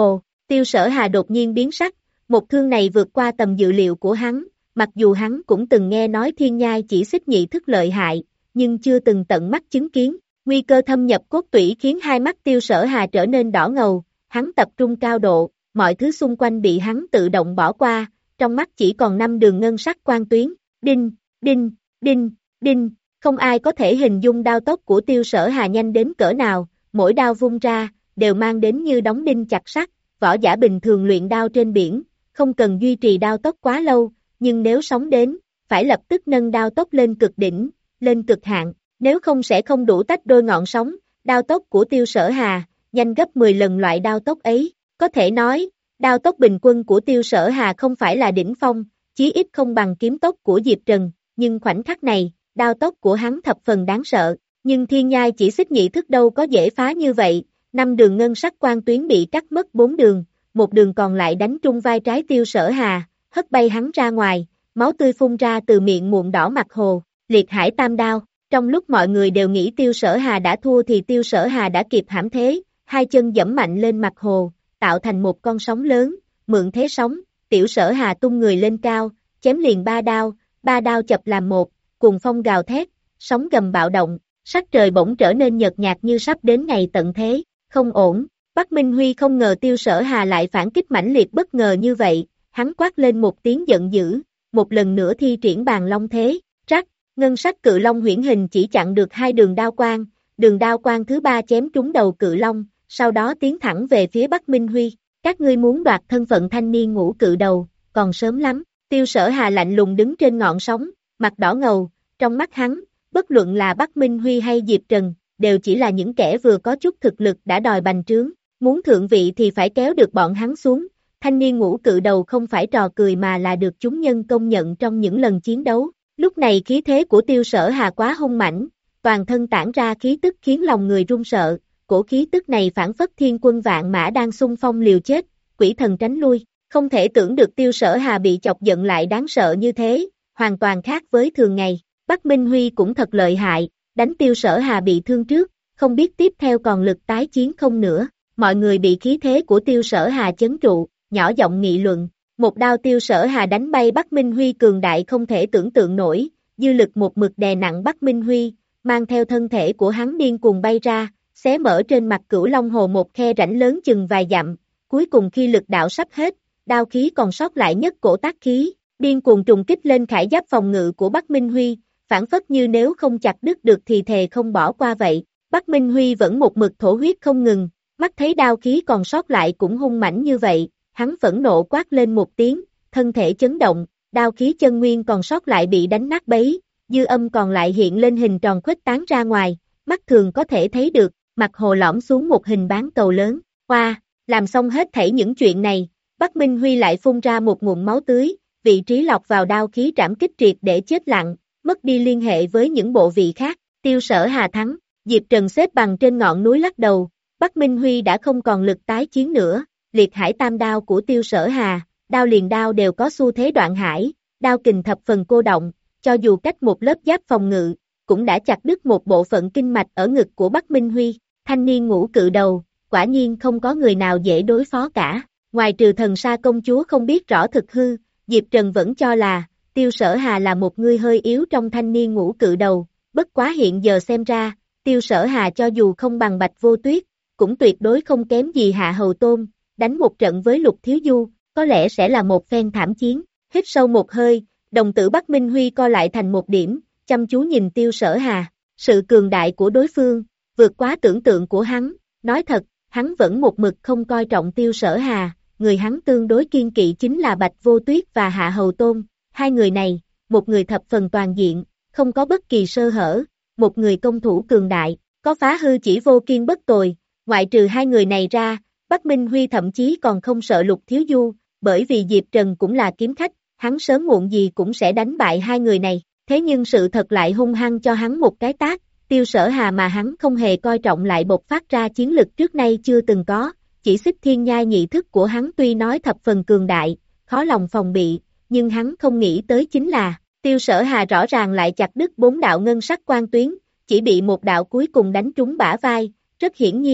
Tiêu Sở Hà đột nhiên biến sắc, một thương này vượt qua tầm dự liệu của hắn, mặc dù hắn cũng từng nghe nói thiên nhai chỉ xích nhị thức lợi hại, nhưng chưa từng tận mắt chứng kiến, nguy cơ thâm nhập cốt tủy khiến hai mắt Tiêu Sở Hà trở nên đỏ ngầu, hắn tập trung cao độ, mọi thứ xung quanh bị hắn tự động bỏ qua, trong mắt chỉ còn năm đường ngân sắc quang tuyến, đinh, đinh, đinh, đinh, không ai có thể hình dung đao tốc của Tiêu Sở Hà nhanh đến cỡ nào, mỗi đao vung ra, đều mang đến như đóng đinh chặt sắt, võ giả bình thường luyện đao trên biển, không cần duy trì đao tốc quá lâu, nhưng nếu sóng đến, phải lập tức nâng đao tốc lên cực đỉnh, lên cực hạn, nếu không sẽ không đủ tách đôi ngọn sóng, đao tốc của Tiêu Sở Hà, nhanh gấp mười lần loại đao tốc ấy, có thể nói, đao tốc bình quân của Tiêu Sở Hà không phải là đỉnh phong, chí ít không bằng kiếm tốc của Diệp Trần, nhưng khoảnh khắc này, đao tốc của hắn thập phần đáng sợ, nhưng thiên nhai chỉ xích nhị thức đâu có dễ phá như vậy, năm đường ngân sắc quang tuyến bị cắt mất bốn đường, một đường còn lại đánh trúng vai trái Tiêu Sở Hà, hất bay hắn ra ngoài, máu tươi phun ra từ miệng muộn đỏ mặt hồ, liệt hải tam đao, trong lúc mọi người đều nghĩ Tiêu Sở Hà đã thua thì Tiêu Sở Hà đã kịp hãm thế, hai chân giẫm mạnh lên mặt hồ, tạo thành một con sóng lớn, mượn thế sóng, Tiểu Sở Hà tung người lên cao, chém liền ba đao, ba đao chập làm một, cùng phong gào thét, sóng gầm bạo động, sắc trời bỗng trở nên nhợt nhạt như sắp đến ngày tận thế, không ổn, Bắc Minh Huy không ngờ Tiêu Sở Hà lại phản kích mãnh liệt bất ngờ như vậy, hắn quát lên một tiếng giận dữ, một lần nữa thi triển bàn long thế, rắc, ngân sắc cự long huyễn hình chỉ chặn được hai đường đao quang, đường đao quang thứ ba chém trúng đầu cự long, sau đó tiến thẳng về phía Bắc Minh Huy, các ngươi muốn đoạt thân phận thanh niên ngũ cự đầu, còn sớm lắm, Tiêu Sở Hà lạnh lùng đứng trên ngọn sóng, mặt đỏ ngầu, trong mắt hắn, bất luận là Bắc Minh Huy hay Diệp Trần, đều chỉ là những kẻ vừa có chút thực lực đã đòi bành trướng, muốn thượng vị thì phải kéo được bọn hắn xuống, thanh niên ngũ cự đầu không phải trò cười mà là được chúng nhân công nhận trong những lần chiến đấu, lúc này khí thế của Tiêu Sở Hà quá hung mãnh, toàn thân tản ra khí tức khiến lòng người run sợ, cổ khí tức này phản phất thiên quân vạn mã đang xung phong liều chết, quỷ thần tránh lui, không thể tưởng được Tiêu Sở Hà bị chọc giận lại đáng sợ như thế, hoàn toàn khác với thường ngày, Bắc Minh Huy cũng thật lợi hại, đánh Tiêu Sở Hà bị thương trước, không biết tiếp theo còn lực tái chiến không nữa, mọi người bị khí thế của Tiêu Sở Hà chấn trụ, nhỏ giọng nghị luận, một đao Tiêu Sở Hà đánh bay Bắc Minh Huy cường đại không thể tưởng tượng nổi, dư lực một mực đè nặng Bắc Minh Huy, mang theo thân thể của hắn điên cuồng bay ra, xé mở trên mặt Cửu Long Hồ một khe rãnh lớn chừng vài dặm, cuối cùng khi lực đạo sắp hết, đao khí còn sót lại nhất cổ tác khí, điên cuồng trùng kích lên khải giáp phòng ngự của Bắc Minh Huy, phản phất như nếu không chặt đứt được thì thề không bỏ qua vậy. Bắc Minh Huy vẫn một mực thổ huyết không ngừng, mắt thấy đao khí còn sót lại cũng hung mãnh như vậy, hắn phẫn nộ quát lên một tiếng, thân thể chấn động, đao khí chân nguyên còn sót lại bị đánh nát bấy, dư âm còn lại hiện lên hình tròn khuếch tán ra ngoài, mắt thường có thể thấy được, mặt hồ lõm xuống một hình bán cầu lớn, qua, làm xong hết thảy những chuyện này, Bắc Minh Huy lại phun ra một nguồn máu tươi, vị trí lọc vào đao khí trảm kích triệt để chết lặng, mất đi liên hệ với những bộ vị khác, Tiêu Sở Hà thắng, Diệp Trần xếp bằng trên ngọn núi lắc đầu, Bắc Minh Huy đã không còn lực tái chiến nữa, liệt hải tam đao của Tiêu Sở Hà, đao liền đao đều có xu thế đoạn hải, đao kình thập phần cô động, cho dù cách một lớp giáp phòng ngự, cũng đã chặt đứt một bộ phận kinh mạch ở ngực của Bắc Minh Huy, thanh niên ngũ cự đầu, quả nhiên không có người nào dễ đối phó cả, ngoài trừ Thần Sa công chúa không biết rõ thực hư, Diệp Trần vẫn cho là, Tiêu Sở Hà là một người hơi yếu trong thanh niên ngũ cự đầu, bất quá hiện giờ xem ra, Tiêu Sở Hà cho dù không bằng Bạch Vô Tuyết, cũng tuyệt đối không kém gì Hạ Hầu Tôn, đánh một trận với Lục Thiếu Du, có lẽ sẽ là một phen thảm chiến, hít sâu một hơi, đồng tử Bắc Minh Huy co lại thành một điểm, chăm chú nhìn Tiêu Sở Hà, sự cường đại của đối phương, vượt quá tưởng tượng của hắn, nói thật, hắn vẫn một mực không coi trọng Tiêu Sở Hà, người hắn tương đối kiên kỵ chính là Bạch Vô Tuyết và Hạ Hầu Tôn, hai người này, một người thập phần toàn diện, không có bất kỳ sơ hở, một người công thủ cường đại, có phá hư chỉ vô kiên bất tồi, ngoại trừ hai người này ra, Bắc Minh Huy thậm chí còn không sợ Lục Thiếu Du, bởi vì Diệp Trần cũng là kiếm khách, hắn sớm muộn gì cũng sẽ đánh bại hai người này, thế nhưng sự thật lại hung hăng cho hắn một cái tát, Tiêu Sở Hà mà hắn không hề coi trọng lại bộc phát ra chiến lực trước nay chưa từng có, chỉ xích thiên nhai nhị thức của hắn tuy nói thập phần cường đại, khó lòng phòng bị, nhưng hắn không nghĩ tới chính là, Tiêu Sở Hà rõ ràng lại chặt đứt bốn đạo ngân sắc quang tuyến, chỉ bị một đạo cuối cùng đánh trúng bả vai, rất hiển nhiên,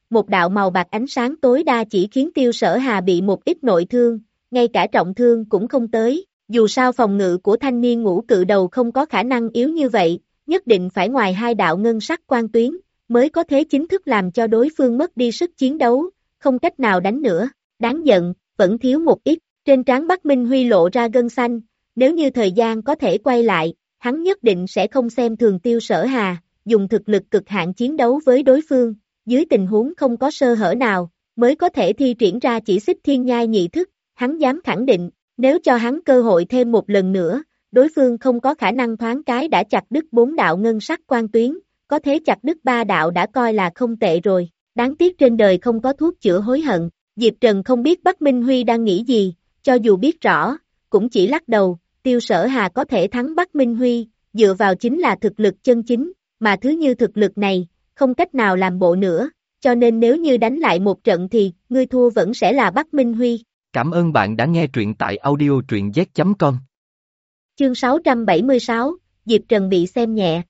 một đạo màu bạc ánh sáng tối đa chỉ khiến Tiêu Sở Hà bị một ít nội thương, ngay cả trọng thương cũng không tới, dù sao phòng ngự của thanh niên ngũ cự đầu không có khả năng yếu như vậy, nhất định phải ngoài hai đạo ngân sắc quan tuyến, mới có thể chính thức làm cho đối phương mất đi sức chiến đấu, không cách nào đánh nữa, đáng giận, vẫn thiếu một ít, trên trán Bắc Minh Huy lộ ra gân xanh, nếu như thời gian có thể quay lại, hắn nhất định sẽ không xem thường Tiêu Sở Hà, dùng thực lực cực hạn chiến đấu với đối phương, dưới tình huống không có sơ hở nào, mới có thể thi triển ra chỉ xích thiên nhai nhị thức, hắn dám khẳng định, nếu cho hắn cơ hội thêm một lần nữa, đối phương không có khả năng thoáng cái đã chặt đứt bốn đạo ngân sắc quan tuyến, có thể chặt đứt ba đạo đã coi là không tệ rồi, đáng tiếc trên đời không có thuốc chữa hối hận, Diệp Trần không biết Bắc Minh Huy đang nghĩ gì, cho dù biết rõ, cũng chỉ lắc đầu, Tiêu Sở Hà có thể thắng Bắc Minh Huy, dựa vào chính là thực lực chân chính, mà thứ như thực lực này, không cách nào làm bộ nữa, cho nên nếu như đánh lại một trận thì, ngươi thua vẫn sẽ là Bắc Minh Huy. Cảm ơn bạn đã nghe truyện tại audio truyện z chấm com. Chương sáu trăm bảy mươi sáu, Diệp Trần bị xem nhẹ.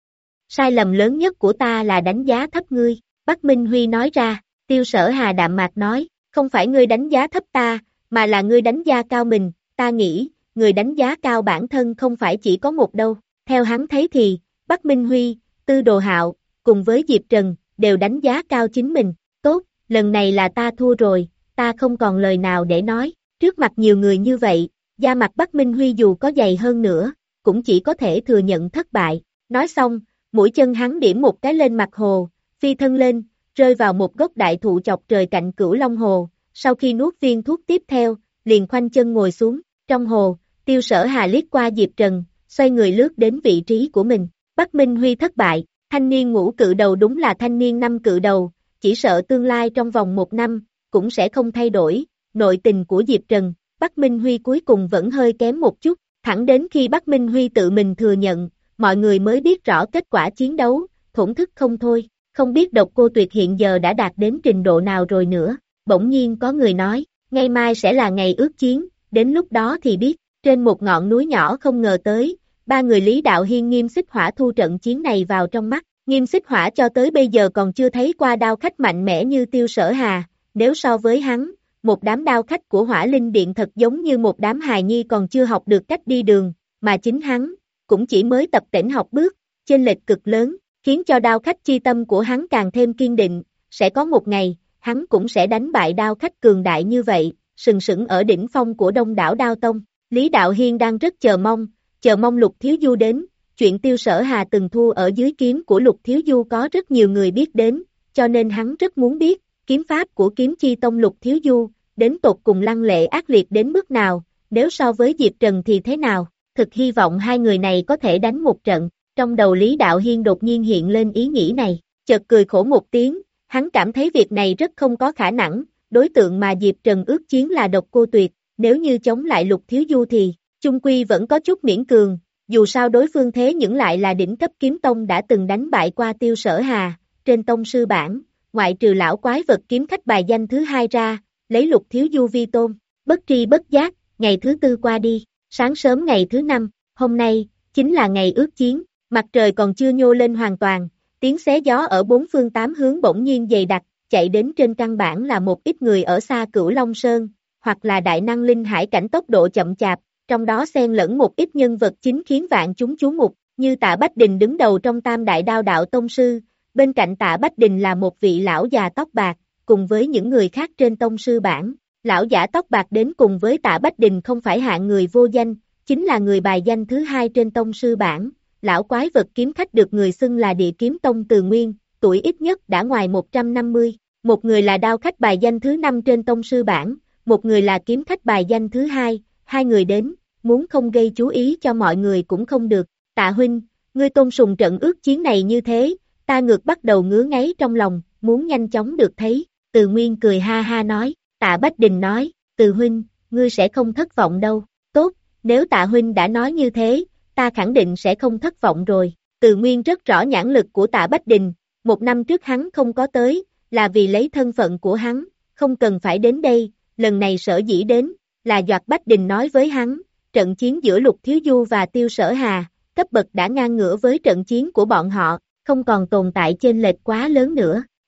Sai lầm lớn nhất của ta là đánh giá thấp ngươi, Bắc Minh Huy nói ra, Tiêu Sở Hà đạm mạc nói, không phải ngươi đánh giá thấp ta, mà là ngươi đánh giá cao mình, ta nghĩ, người đánh giá cao bản thân không phải chỉ có một đâu, theo hắn thấy thì, Bắc Minh Huy, Tư Đồ Hạo, cùng với Diệp Trần, đều đánh giá cao chính mình, tốt, lần này là ta thua rồi, ta không còn lời nào để nói, trước mặt nhiều người như vậy, da mặt Bắc Minh Huy dù có dày hơn nữa, cũng chỉ có thể thừa nhận thất bại, nói xong, mũi chân hắn điểm một cái lên mặt hồ, phi thân lên, rơi vào một gốc đại thụ chọc trời cạnh Cửu Long Hồ, sau khi nuốt viên thuốc tiếp theo, liền khoanh chân ngồi xuống, trong hồ, Tiêu Sở Hà liếc qua Diệp Trần, xoay người lướt đến vị trí của mình, Bắc Minh Huy thất bại, thanh niên ngũ cự đầu đúng là thanh niên năm cự đầu, chỉ sợ tương lai trong vòng một năm, cũng sẽ không thay đổi, nội tình của Diệp Trần, Bắc Minh Huy cuối cùng vẫn hơi kém một chút, thẳng đến khi Bắc Minh Huy tự mình thừa nhận, mọi người mới biết rõ kết quả chiến đấu, thổn thức không thôi, không biết Độc Cô Tuyệt hiện giờ đã đạt đến trình độ nào rồi nữa, bỗng nhiên có người nói, ngày mai sẽ là ngày ước chiến, đến lúc đó thì biết, trên một ngọn núi nhỏ không ngờ tới, ba người Lý Đạo Hiên Nghiêm Xích Hỏa thu trận chiến này vào trong mắt, Nghiêm Xích Hỏa cho tới bây giờ còn chưa thấy qua đao khách mạnh mẽ như Tiêu Sở Hà, nếu so với hắn, một đám đao khách của Hỏa Linh Điện thật giống như một đám hài nhi còn chưa học được cách đi đường, mà chính hắn, cũng chỉ mới tập tễnh học bước, chênh lệch cực lớn, khiến cho đao khách chi tâm của hắn càng thêm kiên định, sẽ có một ngày, hắn cũng sẽ đánh bại đao khách cường đại như vậy, sừng sững ở đỉnh phong của Đông đảo Đao Tông. Lý Đạo Hiên đang rất chờ mong, chờ mong Lục Thiếu Du đến, chuyện Tiêu Sở Hà từng thua ở dưới kiếm của Lục Thiếu Du có rất nhiều người biết đến, cho nên hắn rất muốn biết, kiếm pháp của kiếm chi tông Lục Thiếu Du, đến tột cùng lăng lệ ác liệt đến mức nào, nếu so với Diệp Trần thì thế nào, thực hy vọng hai người này có thể đánh một trận, trong đầu Lý Đạo Hiên đột nhiên hiện lên ý nghĩ này, chợt cười khổ một tiếng, hắn cảm thấy việc này rất không có khả năng, đối tượng mà Diệp Trần ước chiến là Độc Cô Tuyệt, nếu như chống lại Lục Thiếu Du thì, chung quy vẫn có chút miễn cường, dù sao đối phương thế những lại là đỉnh cấp kiếm tông đã từng đánh bại qua Tiêu Sở Hà, trên tông sư bảng, ngoại trừ lão quái vật kiếm khách bài danh thứ hai ra, lấy Lục Thiếu Du vi tôn, bất tri bất giác, ngày thứ tư qua đi, sáng sớm ngày thứ năm, hôm nay, chính là ngày ước chiến, mặt trời còn chưa nhô lên hoàn toàn, tiếng xé gió ở bốn phương tám hướng bỗng nhiên dày đặc, chạy đến trên căn bản là một ít người ở xa Cửu Long Sơn, hoặc là đại năng linh hải cảnh tốc độ chậm chạp, trong đó xen lẫn một ít nhân vật chính khiến vạn chúng chú mục, như Tạ Bách Đình đứng đầu trong Tam Đại Đao Đạo Tông Sư, bên cạnh Tạ Bách Đình là một vị lão già tóc bạc, cùng với những người khác trên tông sư bảng. Lão giả tóc bạc đến cùng với Tạ Bách Đình không phải hạng người vô danh, chính là người bài danh thứ hai trên tông sư bảng. Lão quái vật kiếm khách được người xưng là Địa Kiếm Tông từ nguyên, tuổi ít nhất đã ngoài một trăm năm mươi. Một người là đao khách bài danh thứ năm trên tông sư bảng, một người là kiếm khách bài danh thứ hai, hai người đến, muốn không gây chú ý cho mọi người cũng không được. Tạ huynh, ngươi tôn sùng trận ước chiến này như thế, ta ngược bắt đầu ngứa ngáy trong lòng, muốn nhanh chóng được thấy. Từ Nguyên cười ha ha nói, Tạ Bách Đình nói, Từ huynh, ngươi sẽ không thất vọng đâu. Tốt, nếu Tạ huynh đã nói như thế, ta khẳng định sẽ không thất vọng rồi. Từ Nguyên rất rõ nhãn lực của Tạ Bách Đình, một năm trước hắn không có tới, là vì lấy thân phận của hắn, không cần phải đến đây, lần này sở dĩ đến, là Doạt Bách Đình nói với hắn, trận chiến giữa Lục Thiếu Du và Tiêu Sở Hà, cấp bậc đã ngang ngửa với trận chiến của bọn họ, không còn tồn tại chênh lệch quá lớn nữa,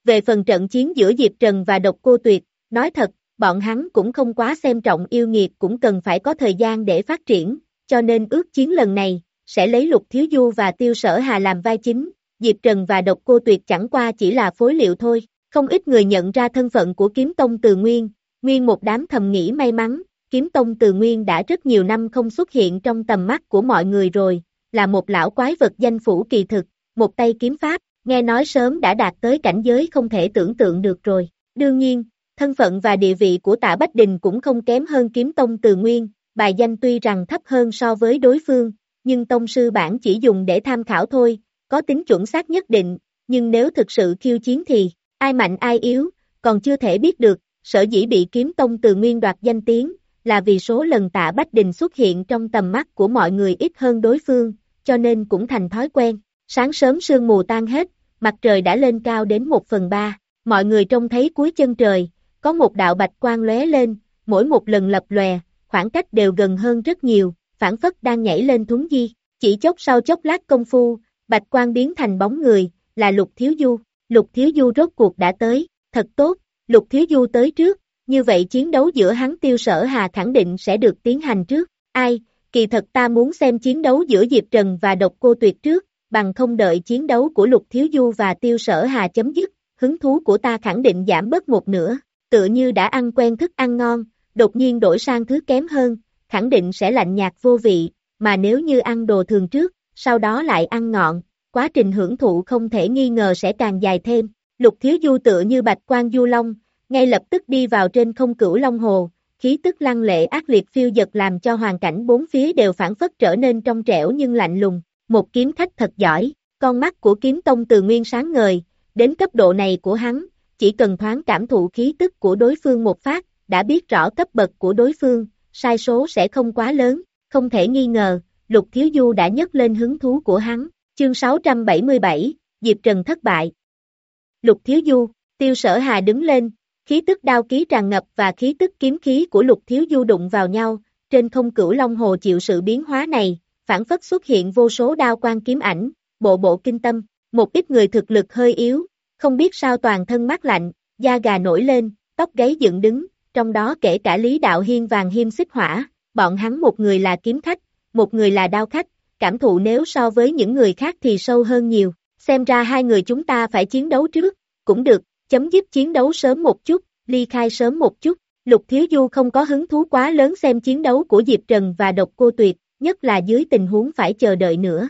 Về phần trận chiến giữa Diệp Trần và Độc Cô Tuyệt, nói thật, bọn hắn cũng không quá xem trọng yêu nghiệt cũng cần phải có thời gian để phát triển, cho nên ước chiến lần này, sẽ lấy Lục Thiếu Du và Tiêu Sở Hà làm vai chính, Diệp Trần và Độc Cô Tuyệt chẳng qua chỉ là phối liệu thôi, không ít người nhận ra thân phận của Kiếm Tông Từ Nguyên, nguyên một đám thầm nghĩ may mắn, Kiếm Tông Từ Nguyên đã rất nhiều năm không xuất hiện trong tầm mắt của mọi người rồi, là một lão quái vật danh phủ kỳ thực, một tay kiếm pháp, nghe nói sớm đã đạt tới cảnh giới không thể tưởng tượng được rồi, đương nhiên, thân phận và địa vị của Tạ Bách Đình cũng không kém hơn Kiếm Tông Từ Nguyên, bài danh tuy rằng thấp hơn so với đối phương, nhưng tông sư bản chỉ dùng để tham khảo thôi, có tính chuẩn xác nhất định, nhưng nếu thực sự khiêu chiến thì, ai mạnh ai yếu, còn chưa thể biết được, sở dĩ bị Kiếm Tông Từ Nguyên đoạt danh tiếng, là vì số lần Tạ Bách Đình xuất hiện trong tầm mắt của mọi người ít hơn đối phương, cho nên cũng thành thói quen. Sáng sớm sương mù tan hết, mặt trời đã lên cao đến một phần ba, mọi người trông thấy cuối chân trời, có một đạo bạch quang lóe lên, mỗi một lần lập lòe, khoảng cách đều gần hơn rất nhiều, phảng phất đang nhảy lên thuấn di, chỉ chốc sau chốc lát công phu, bạch quang biến thành bóng người, là Lục Thiếu Du, Lục Thiếu Du rốt cuộc đã tới, thật tốt, Lục Thiếu Du tới trước, như vậy chiến đấu giữa hắn Tiêu Sở Hà khẳng định sẽ được tiến hành trước, ai, kỳ thật ta muốn xem chiến đấu giữa Diệp Trần và Độc Cô Tuyệt trước, bằng không đợi chiến đấu của Lục Thiếu Du và Tiêu Sở Hà chấm dứt, hứng thú của ta khẳng định giảm bớt một nửa, tựa như đã ăn quen thức ăn ngon, đột nhiên đổi sang thứ kém hơn, khẳng định sẽ lạnh nhạt vô vị, mà nếu như ăn đồ thường trước, sau đó lại ăn ngọn, quá trình hưởng thụ không thể nghi ngờ sẽ càng dài thêm. Lục Thiếu Du tựa như bạch quan du long, ngay lập tức đi vào trên không Cửu Long Hồ, khí tức lăng lệ ác liệt phiêu dật làm cho hoàn cảnh bốn phía đều phản phất trở nên trong trẻo nhưng lạnh lùng. Một kiếm khách thật giỏi, con mắt của Kiếm Tông Từ Nguyên sáng ngời, đến cấp độ này của hắn, chỉ cần thoáng cảm thụ khí tức của đối phương một phát, đã biết rõ cấp bậc của đối phương, sai số sẽ không quá lớn, không thể nghi ngờ, Lục Thiếu Du đã nhấc lên hứng thú của hắn. Chương sáu trăm bảy mươi bảy, Diệp Trần thất bại. Lục Thiếu Du, Tiêu Sở Hà đứng lên, khí tức đao ký tràn ngập và khí tức kiếm khí của Lục Thiếu Du đụng vào nhau, trên không Cửu Long Hồ chịu sự biến hóa này, phản phất xuất hiện vô số đao quang kiếm ảnh, bộ bộ kinh tâm, một ít người thực lực hơi yếu, không biết sao toàn thân mát lạnh, da gà nổi lên, tóc gáy dựng đứng, trong đó kể cả Lý Đạo Hiên Vàng Hiêm Xích Hỏa, bọn hắn một người là kiếm khách, một người là đao khách, cảm thụ nếu so với những người khác thì sâu hơn nhiều, xem ra hai người chúng ta phải chiến đấu trước, cũng được, chấm dứt chiến đấu sớm một chút, ly khai sớm một chút, Lục Thiếu Du không có hứng thú quá lớn xem chiến đấu của Diệp Trần và Độc Cô Tuyệt, nhất là dưới tình huống phải chờ đợi nữa.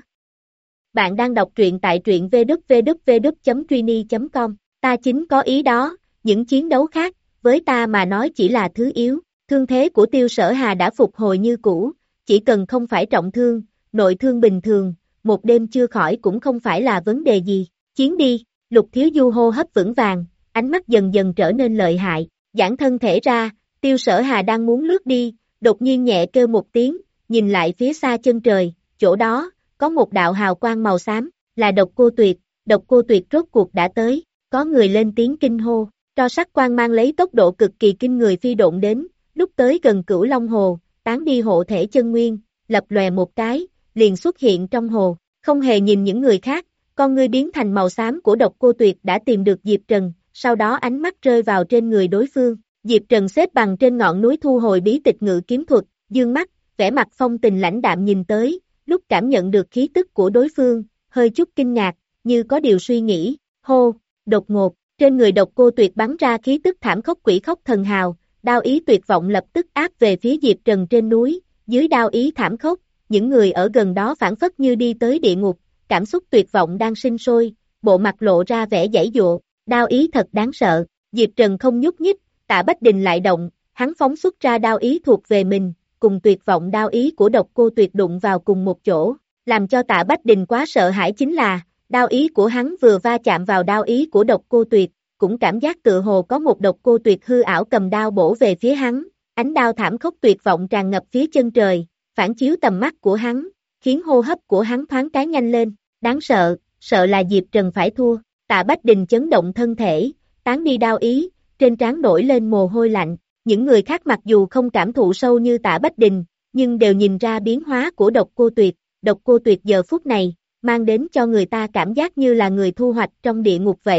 Bạn đang đọc truyện tại truyện v w w w chấm tweeny chấm com, ta chính có ý đó, những chiến đấu khác, với ta mà nói chỉ là thứ yếu, thương thế của Tiêu Sở Hà đã phục hồi như cũ, chỉ cần không phải trọng thương, nội thương bình thường, một đêm chưa khỏi cũng không phải là vấn đề gì, chiến đi, Lục Thiếu Du hô hấp vững vàng, ánh mắt dần dần trở nên lợi hại, giãn thân thể ra, Tiêu Sở Hà đang muốn lướt đi, đột nhiên nhẹ kêu một tiếng, nhìn lại phía xa chân trời, chỗ đó, có một đạo hào quang màu xám, là Độc Cô Tuyệt, Độc Cô Tuyệt rốt cuộc đã tới, có người lên tiếng kinh hô, tro sắc quang mang lấy tốc độ cực kỳ kinh người phi độn đến, lúc tới gần Cửu Long Hồ, tán đi hộ thể chân nguyên, lập lòe một cái, liền xuất hiện trong hồ, không hề nhìn những người khác, con ngươi biến thành màu xám của Độc Cô Tuyệt đã tìm được Diệp Trần, sau đó ánh mắt rơi vào trên người đối phương, Diệp Trần xếp bằng trên ngọn núi thu hồi bí tịch ngự kiếm thuật, dương mắt, vẻ mặt phong tình lãnh đạm nhìn tới, lúc cảm nhận được khí tức của đối phương, hơi chút kinh ngạc, như có điều suy nghĩ, hô, đột ngột, trên người Độc Cô Tuyệt bắn ra khí tức thảm khốc quỷ khốc thần hào, đao ý tuyệt vọng lập tức áp về phía Diệp Trần trên núi, dưới đao ý thảm khốc, những người ở gần đó phản phất như đi tới địa ngục, cảm xúc tuyệt vọng đang sinh sôi, bộ mặt lộ ra vẻ giãy giụa, đao ý thật đáng sợ, Diệp Trần không nhúc nhích, Tạ Bách Đình lại động, hắn phóng xuất ra đao ý thuộc về mình, cùng tuyệt vọng đao ý của Độc Cô Tuyệt đụng vào cùng một chỗ, làm cho Tạ Bách Đình quá sợ hãi chính là, đao ý của hắn vừa va chạm vào đao ý của Độc Cô Tuyệt, cũng cảm giác tựa hồ có một Độc Cô Tuyệt hư ảo cầm đao bổ về phía hắn, ánh đao thảm khốc tuyệt vọng tràn ngập phía chân trời, phản chiếu tầm mắt của hắn, khiến hô hấp của hắn thoáng cái nhanh lên, đáng sợ, sợ là Diệp Trần phải thua, Tạ Bách Đình chấn động thân thể, tán đi đao ý, trên trán nổi lên mồ hôi lạnh, những người khác mặc dù không cảm thụ sâu như Tạ Bách Đình, nhưng đều nhìn ra biến hóa của Độc Cô Tuyệt, Độc Cô Tuyệt giờ phút này, mang đến cho người ta cảm giác như là người thu hoạch trong địa ngục vậy,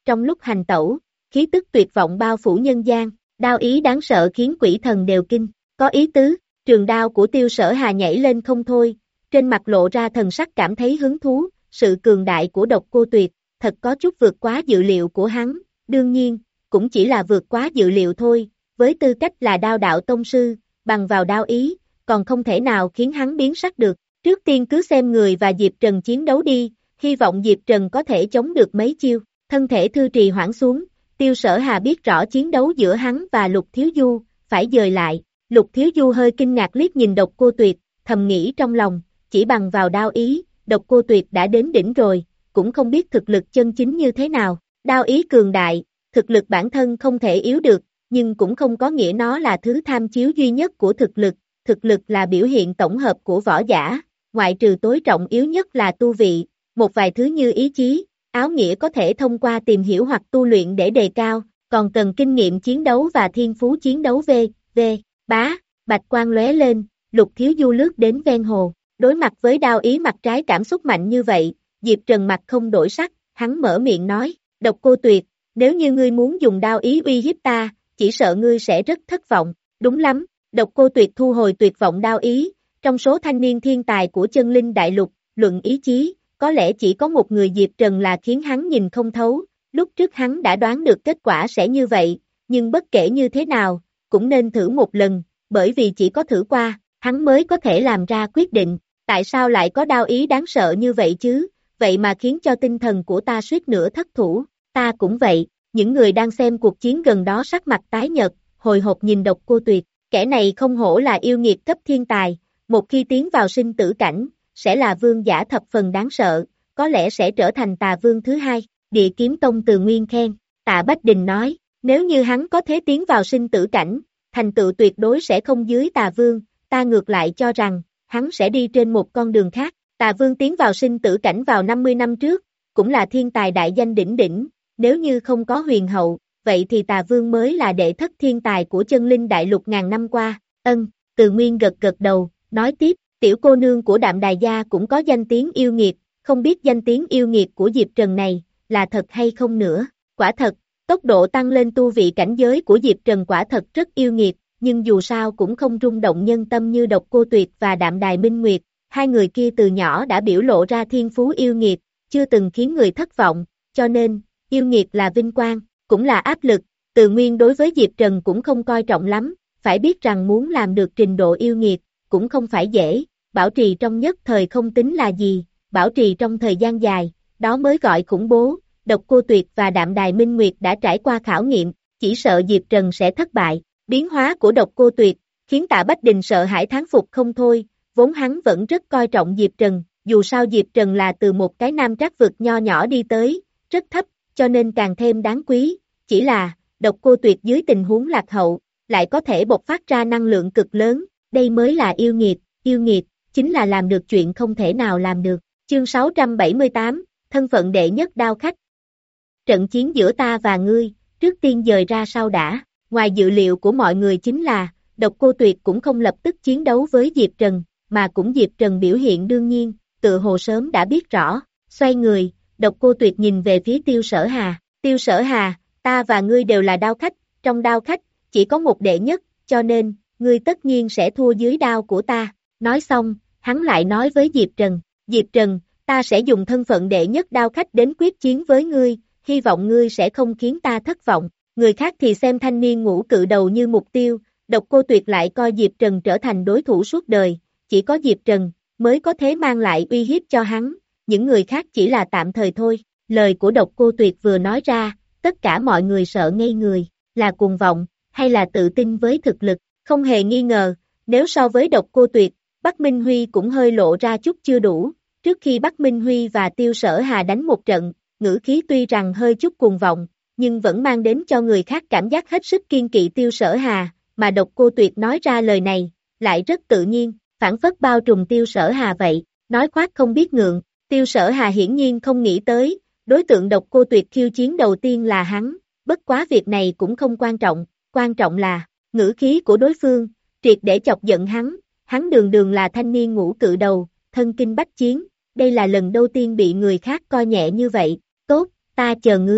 trong lúc hành tẩu, khí tức tuyệt vọng bao phủ nhân gian, đao ý đáng sợ khiến quỷ thần đều kinh, có ý tứ, trường đao của Tiêu Sở Hà nhảy lên không thôi, trên mặt lộ ra thần sắc cảm thấy hứng thú, sự cường đại của Độc Cô Tuyệt, thật có chút vượt quá dự liệu của hắn, đương nhiên, cũng chỉ là vượt quá dự liệu thôi, với tư cách là đao đạo tông sư, bằng vào đao ý, còn không thể nào khiến hắn biến sắc được, trước tiên cứ xem người và Diệp Trần chiến đấu đi, hy vọng Diệp Trần có thể chống được mấy chiêu, thân thể thư trì hoãn xuống, Tiêu Sở Hà biết rõ chiến đấu giữa hắn và Lục Thiếu Du, phải dời lại, Lục Thiếu Du hơi kinh ngạc liếc nhìn Độc Cô Tuyệt, thầm nghĩ trong lòng, chỉ bằng vào đao ý, Độc Cô Tuyệt đã đến đỉnh rồi, cũng không biết thực lực chân chính như thế nào, đao ý cường đại, thực lực bản thân không thể yếu được, nhưng cũng không có nghĩa nó là thứ tham chiếu duy nhất của thực lực, thực lực là biểu hiện tổng hợp của võ giả, ngoại trừ tối trọng yếu nhất là tu vị, một vài thứ như ý chí, áo nghĩa có thể thông qua tìm hiểu hoặc tu luyện để đề cao, còn cần kinh nghiệm chiến đấu và thiên phú chiến đấu v, v, bá, bạch quang lóe lên, Lục Thiếu Du lướt đến ven hồ, đối mặt với đao ý mặt trái cảm xúc mạnh như vậy, Diệp Trần mặt không đổi sắc, hắn mở miệng nói, Độc Cô Tuyệt, nếu như ngươi muốn dùng đao ý uy hiếp ta, chỉ sợ ngươi sẽ rất thất vọng, đúng lắm, Độc Cô Tuyệt thu hồi tuyệt vọng đao ý, trong số thanh niên thiên tài của chân linh đại lục, luận ý chí, có lẽ chỉ có một người Diệp Trần là khiến hắn nhìn không thấu, lúc trước hắn đã đoán được kết quả sẽ như vậy, nhưng bất kể như thế nào, cũng nên thử một lần, bởi vì chỉ có thử qua, hắn mới có thể làm ra quyết định, tại sao lại có đao ý đáng sợ như vậy chứ, vậy mà khiến cho tinh thần của ta suýt nữa thất thủ, ta cũng vậy, những người đang xem cuộc chiến gần đó sắc mặt tái nhợt, hồi hộp nhìn Độc Cô Tuyệt, kẻ này không hổ là yêu nghiệt cấp thiên tài, một khi tiến vào sinh tử cảnh, sẽ là vương giả thập phần đáng sợ, có lẽ sẽ trở thành tà vương thứ hai, Địa Kiếm Tông Từ Nguyên khen, Tạ Bách Đình nói, nếu như hắn có thể tiến vào sinh tử cảnh, thành tựu tuyệt đối sẽ không dưới tà vương, ta ngược lại cho rằng, hắn sẽ đi trên một con đường khác, tà vương tiến vào sinh tử cảnh vào năm mươi năm trước, cũng là thiên tài đại danh đỉnh đỉnh, nếu như không có huyền hậu, vậy thì tà vương mới là đệ thất thiên tài của chân linh đại lục ngàn năm qua, ân, Từ Nguyên gật gật đầu, nói tiếp, tiểu cô nương của Đạm Đài Gia cũng có danh tiếng yêu nghiệt, không biết danh tiếng yêu nghiệt của Diệp Trần này, là thật hay không nữa, quả thật, tốc độ tăng lên tu vị cảnh giới của Diệp Trần quả thật rất yêu nghiệt, nhưng dù sao cũng không rung động nhân tâm như Độc Cô Tuyệt và Đạm Đài Minh Nguyệt, hai người kia từ nhỏ đã biểu lộ ra thiên phú yêu nghiệt, chưa từng khiến người thất vọng, cho nên, yêu nghiệt là vinh quang, cũng là áp lực, Từ Nguyên đối với Diệp Trần cũng không coi trọng lắm, phải biết rằng muốn làm được trình độ yêu nghiệt, cũng không phải dễ, bảo trì trong nhất thời không tính là gì, bảo trì trong thời gian dài, đó mới gọi khủng bố, Độc Cô Tuyệt và Đạm Đài Minh Nguyệt đã trải qua khảo nghiệm, chỉ sợ Diệp Trần sẽ thất bại, biến hóa của Độc Cô Tuyệt, khiến Tạ Bách Đình sợ hãi thán phục không thôi, vốn hắn vẫn rất coi trọng Diệp Trần, dù sao Diệp Trần là từ một cái nam trác vực nho nhỏ đi tới, rất thấp, cho nên càng thêm đáng quý, chỉ là, Độc Cô Tuyệt dưới tình huống lạc hậu, lại có thể bộc phát ra năng lượng cực lớn, đây mới là yêu nghiệt, yêu nghiệt, chính là làm được chuyện không thể nào làm được, chương sáu trăm bảy mươi tám, thân phận đệ nhất đao khách. Trận chiến giữa ta và ngươi, trước tiên dời ra sau đã, ngoài dự liệu của mọi người chính là, Độc Cô Tuyệt cũng không lập tức chiến đấu với Diệp Trần, mà cũng Diệp Trần biểu hiện đương nhiên, tự hồ sớm đã biết rõ, xoay người, Độc Cô Tuyệt nhìn về phía Tiêu Sở Hà, Tiêu Sở Hà, ta và ngươi đều là đao khách, trong đao khách, chỉ có một đệ nhất, cho nên, ngươi tất nhiên sẽ thua dưới đao của ta, nói xong, hắn lại nói với Diệp Trần, Diệp Trần, ta sẽ dùng thân phận đệ nhất đao khách đến quyết chiến với ngươi, hy vọng ngươi sẽ không khiến ta thất vọng, người khác thì xem thanh niên ngũ cự đầu như mục tiêu, Độc Cô Tuyệt lại coi Diệp Trần trở thành đối thủ suốt đời, chỉ có Diệp Trần, mới có thế mang lại uy hiếp cho hắn, những người khác chỉ là tạm thời thôi, lời của Độc Cô Tuyệt vừa nói ra, tất cả mọi người sợ ngây người, là cuồng vọng, hay là tự tin với thực lực, không hề nghi ngờ, nếu so với Độc Cô Tuyệt, Bắc Minh Huy cũng hơi lộ ra chút chưa đủ, trước khi Bắc Minh Huy và Tiêu Sở Hà đánh một trận, ngữ khí tuy rằng hơi chút cuồng vọng, nhưng vẫn mang đến cho người khác cảm giác hết sức kiên kỵ Tiêu Sở Hà, mà Độc Cô Tuyệt nói ra lời này, lại rất tự nhiên, phản phất bao trùm Tiêu Sở Hà vậy, nói khoác không biết ngượng, Tiêu Sở Hà hiển nhiên không nghĩ tới, đối tượng Độc Cô Tuyệt khiêu chiến đầu tiên là hắn, bất quá việc này cũng không quan trọng, quan trọng là, ngữ khí của đối phương, triệt để chọc giận hắn, hắn đường đường là thanh niên ngũ cự đầu, thân kinh bách chiến, đây là lần đầu tiên bị người khác coi nhẹ như vậy, tốt, ta chờ ngươi,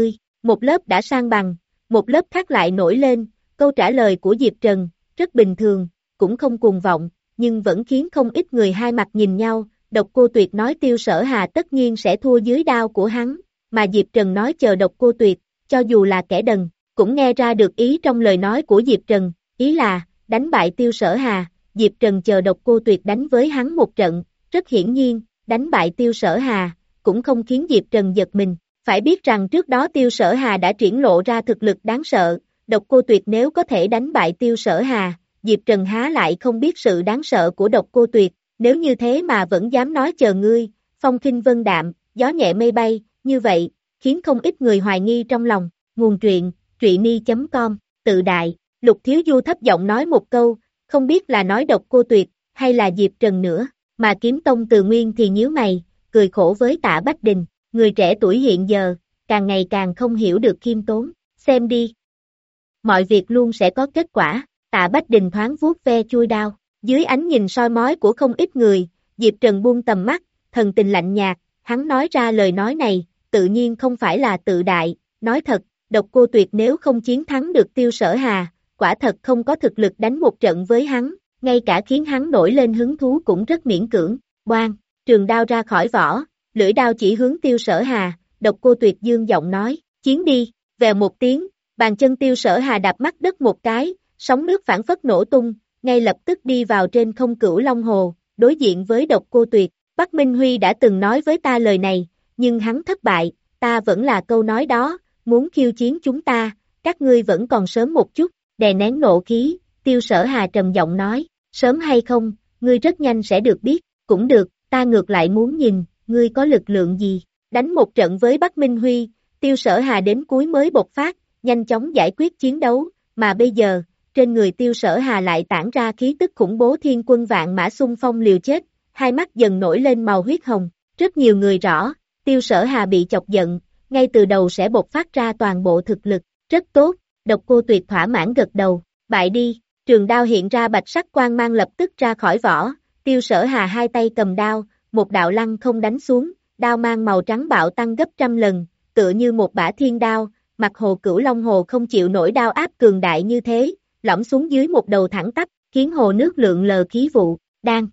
một lớp đã san bằng, một lớp khác lại nổi lên, câu trả lời của Diệp Trần, rất bình thường, cũng không cuồng vọng, nhưng vẫn khiến không ít người hai mặt nhìn nhau, Độc Cô Tuyệt nói Tiêu Sở Hà tất nhiên sẽ thua dưới đao của hắn, mà Diệp Trần nói chờ Độc Cô Tuyệt, cho dù là kẻ đần, cũng nghe ra được ý trong lời nói của Diệp Trần, ý là, đánh bại Tiêu Sở Hà, Diệp Trần chờ Độc Cô Tuyệt đánh với hắn một trận, rất hiển nhiên, đánh bại Tiêu Sở Hà, cũng không khiến Diệp Trần giật mình, phải biết rằng trước đó Tiêu Sở Hà đã triển lộ ra thực lực đáng sợ, Độc Cô Tuyệt nếu có thể đánh bại Tiêu Sở Hà, Diệp Trần há lại không biết sự đáng sợ của Độc Cô Tuyệt, nếu như thế mà vẫn dám nói chờ ngươi, phong khinh vân đạm, gió nhẹ mây bay, như vậy, khiến không ít người hoài nghi trong lòng, nguồn truyện, truyện chấm com, tự đại, Lục Thiếu Du thấp giọng nói một câu, không biết là nói Độc Cô Tuyệt, hay là Diệp Trần nữa, mà Kiếm Tông Từ Nguyên thì nhíu mày, cười khổ với Tạ Bách Đình, người trẻ tuổi hiện giờ, càng ngày càng không hiểu được khiêm tốn, xem đi. Mọi việc luôn sẽ có kết quả, Tạ Bách Đình thoáng vuốt ve chui đao, dưới ánh nhìn soi mói của không ít người, Diệp Trần buông tầm mắt, thần tình lạnh nhạt, hắn nói ra lời nói này, tự nhiên không phải là tự đại, nói thật, Độc Cô Tuyệt nếu không chiến thắng được Tiêu Sở Hà, quả thật không có thực lực đánh một trận với hắn, ngay cả khiến hắn nổi lên hứng thú cũng rất miễn cưỡng, boang, trường đao ra khỏi vỏ, lưỡi đao chỉ hướng Tiêu Sở Hà, Độc Cô Tuyệt dương giọng nói, chiến đi, vèo một tiếng, bàn chân Tiêu Sở Hà đạp mắt đất một cái, sóng nước phảng phất nổ tung, ngay lập tức đi vào trên không Cửu Long Hồ, đối diện với Độc Cô Tuyệt, Bắc Minh Huy đã từng nói với ta lời này, nhưng hắn thất bại, ta vẫn là câu nói đó, muốn khiêu chiến chúng ta, các ngươi vẫn còn sớm một chút, đè nén nộ khí, Tiêu Sở Hà trầm giọng nói, sớm hay không, ngươi rất nhanh sẽ được biết, cũng được, ta ngược lại muốn nhìn, ngươi có lực lượng gì, đánh một trận với Bắc Minh Huy, Tiêu Sở Hà đến cuối mới bộc phát, nhanh chóng giải quyết chiến đấu, mà bây giờ, trên người Tiêu Sở Hà lại tản ra khí tức khủng bố thiên quân vạn mã xung phong liều chết, hai mắt dần nổi lên màu huyết hồng, rất nhiều người rõ, Tiêu Sở Hà bị chọc giận, ngay từ đầu sẽ bộc phát ra toàn bộ thực lực, rất tốt, Độc Cô Tuyệt thỏa mãn gật đầu, bại đi, trường đao hiện ra bạch sắc quang mang lập tức ra khỏi vỏ, Tiêu Sở Hà hai tay cầm đao, một đạo lăng không đánh xuống, đao mang màu trắng bạo tăng gấp trăm lần, tựa như một bả thiên đao, mặt hồ Cửu Long Hồ không chịu nổi đao áp cường đại như thế, lõm xuống dưới một đầu thẳng tắp, khiến hồ nước lượng lờ khí vụ, đang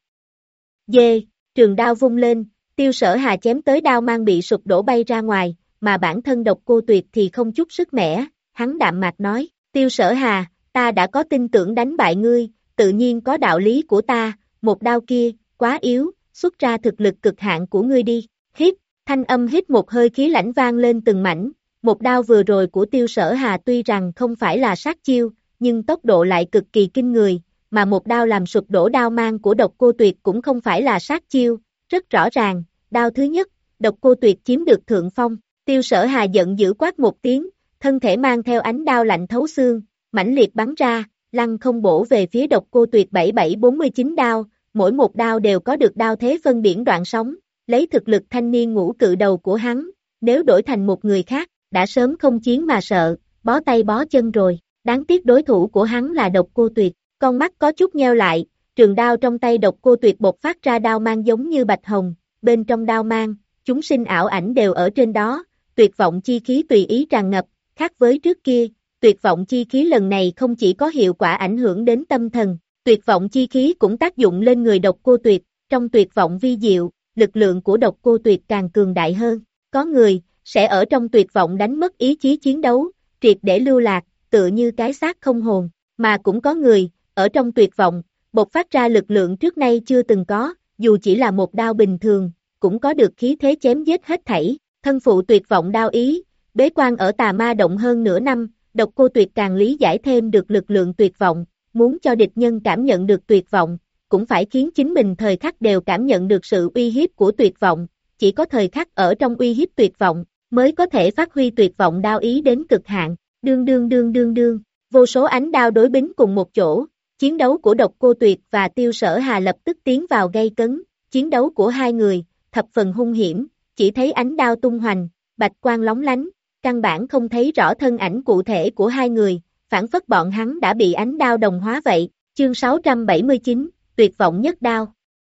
dê, trường đao vung lên, Tiêu Sở Hà chém tới đao mang bị sụp đổ bay ra ngoài, mà bản thân Độc Cô Tuyệt thì không chút sức mẻ, hắn đạm mạc nói, Tiêu Sở Hà, ta đã có tin tưởng đánh bại ngươi, tự nhiên có đạo lý của ta, một đao kia, quá yếu, xuất ra thực lực cực hạn của ngươi đi, hít, thanh âm hít một hơi khí lãnh vang lên từng mảnh, một đao vừa rồi của Tiêu Sở Hà tuy rằng không phải là sát chiêu, nhưng tốc độ lại cực kỳ kinh người, mà một đao làm sụp đổ đao mang của Độc Cô Tuyệt cũng không phải là sát chiêu, rất rõ ràng, đao thứ nhất, Độc Cô Tuyệt chiếm được thượng phong, Tiêu Sở Hà giận dữ quát một tiếng, thân thể mang theo ánh đao lạnh thấu xương, mãnh liệt bắn ra, lăng không bổ về phía Độc Cô Tuyệt bảy bảy bốn mươi chín đao, mỗi một đao đều có được đao thế phân biển đoạn sóng, lấy thực lực thanh niên ngũ cự đầu của hắn, nếu đổi thành một người khác, đã sớm không chiến mà sợ, bó tay bó chân rồi, đáng tiếc đối thủ của hắn là Độc Cô Tuyệt, con mắt có chút nheo lại, trường đao trong tay Độc Cô Tuyệt bộc phát ra đao mang giống như bạch hồng, bên trong đao mang, chúng sinh ảo ảnh đều ở trên đó, tuyệt vọng chi khí tùy ý tràn ngập, khác với trước kia, tuyệt vọng chi khí lần này không chỉ có hiệu quả ảnh hưởng đến tâm thần, tuyệt vọng chi khí cũng tác dụng lên người Độc Cô Tuyệt, trong tuyệt vọng vi diệu, lực lượng của Độc Cô Tuyệt càng cường đại hơn, có người, sẽ ở trong tuyệt vọng đánh mất ý chí chiến đấu, triệt để lưu lạc, tựa như cái xác không hồn, mà cũng có người, ở trong tuyệt vọng, bộc phát ra lực lượng trước nay chưa từng có, dù chỉ là một đao bình thường, cũng có được khí thế chém giết hết thảy, thân phụ tuyệt vọng đao ý, bế quan ở Tà Ma Động hơn nửa năm, Độc Cô Tuyệt càng lý giải thêm được lực lượng tuyệt vọng, muốn cho địch nhân cảm nhận được tuyệt vọng, cũng phải khiến chính mình thời khắc đều cảm nhận được sự uy hiếp của tuyệt vọng, chỉ có thời khắc ở trong uy hiếp tuyệt vọng, mới có thể phát huy tuyệt vọng đao ý đến cực hạn, đương đương đương đương đương, vô số ánh đao đối bính cùng một chỗ, chiến đấu của Độc Cô Tuyệt và Tiêu Sở Hà lập tức tiến vào gay cấn, chiến đấu của hai người, thập phần hung hiểm, chỉ thấy ánh đao tung hoành, bạch quang lóng lánh, căn bản không thấy rõ thân ảnh cụ thể của hai người, phản phất bọn hắn đã bị ánh đao đồng hóa vậy, chương sáu trăm bảy mươi chín, tuyệt vọng nhất đao.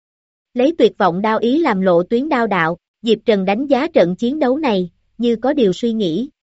Lấy tuyệt vọng đao ý làm lộ tuyến đao đạo, Diệp Trần đánh giá trận chiến đấu này, như có điều suy nghĩ,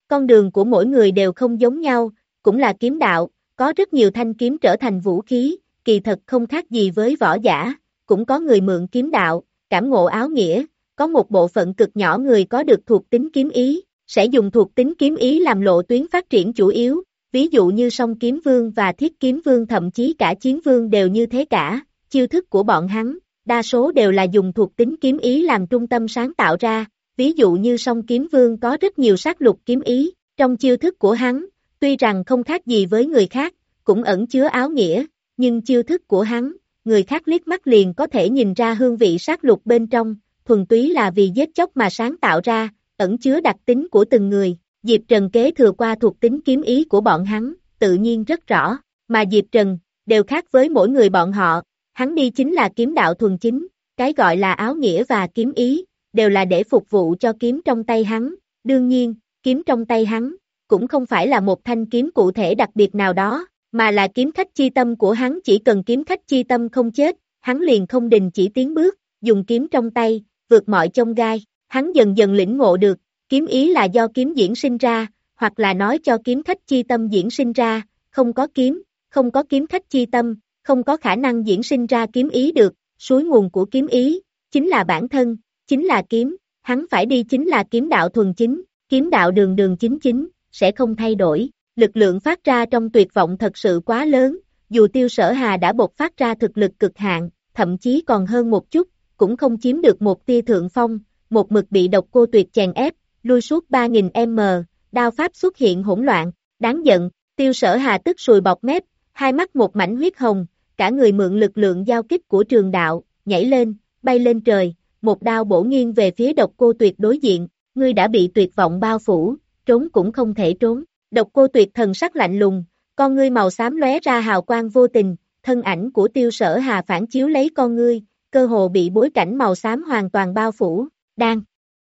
Con đường của mỗi người đều không giống nhau, cũng là kiếm đạo, có rất nhiều thanh kiếm trở thành vũ khí, kỳ thật không khác gì với võ giả, cũng có người mượn kiếm đạo, cảm ngộ áo nghĩa, có một bộ phận cực nhỏ người có được thuộc tính kiếm ý, sẽ dùng thuộc tính kiếm ý làm lộ tuyến phát triển chủ yếu, ví dụ như song kiếm vương và thiết kiếm vương thậm chí cả chiến vương đều như thế cả, chiêu thức của bọn hắn, đa số đều là dùng thuộc tính kiếm ý làm trung tâm sáng tạo ra, ví dụ như song kiếm vương có rất nhiều sát lục kiếm ý, trong chiêu thức của hắn, tuy rằng không khác gì với người khác, cũng ẩn chứa áo nghĩa, nhưng chiêu thức của hắn, người khác liếc mắt liền có thể nhìn ra hương vị sát lục bên trong, thuần túy là vì giết chóc mà sáng tạo ra, ẩn chứa đặc tính của từng người. Diệp Trần kế thừa qua thuộc tính kiếm ý của bọn hắn, tự nhiên rất rõ, mà Diệp Trần, đều khác với mỗi người bọn họ, hắn đi chính là kiếm đạo thuần chính, cái gọi là áo nghĩa và kiếm ý, đều là để phục vụ cho kiếm trong tay hắn, đương nhiên, kiếm trong tay hắn, cũng không phải là một thanh kiếm cụ thể đặc biệt nào đó, mà là kiếm khách chi tâm của hắn, chỉ cần kiếm khách chi tâm không chết, hắn liền không đình chỉ tiến bước, dùng kiếm trong tay, vượt mọi chông gai, hắn dần dần lĩnh ngộ được, kiếm ý là do kiếm diễn sinh ra, hoặc là nói cho kiếm khách chi tâm diễn sinh ra, không có kiếm, không có kiếm khách chi tâm, không có khả năng diễn sinh ra kiếm ý được, suối nguồn của kiếm ý, chính là bản thân, chính là kiếm, hắn phải đi chính là kiếm đạo thuần chính, kiếm đạo đường đường chính chính, sẽ không thay đổi, lực lượng phát ra trong tuyệt vọng thật sự quá lớn, dù Tiêu Sở Hà đã bộc phát ra thực lực cực hạn, thậm chí còn hơn một chút, cũng không chiếm được một tia thượng phong, một mực bị Độc Cô Tuyệt chèn ép, lui suốt ba nghìn mét, đao pháp xuất hiện hỗn loạn, đáng giận, Tiêu Sở Hà tức sùi bọt mép, hai mắt một mảnh huyết hồng, cả người mượn lực lượng giao kích của trường đạo, nhảy lên, bay lên trời, một đao bổ nghiêng về phía Độc Cô Tuyệt đối diện, ngươi đã bị tuyệt vọng bao phủ, trốn cũng không thể trốn. Độc Cô Tuyệt thần sắc lạnh lùng, con ngươi màu xám lóe ra hào quang vô tình, thân ảnh của Tiêu Sở Hà phản chiếu lấy con ngươi, cơ hồ bị bối cảnh màu xám hoàn toàn bao phủ, đang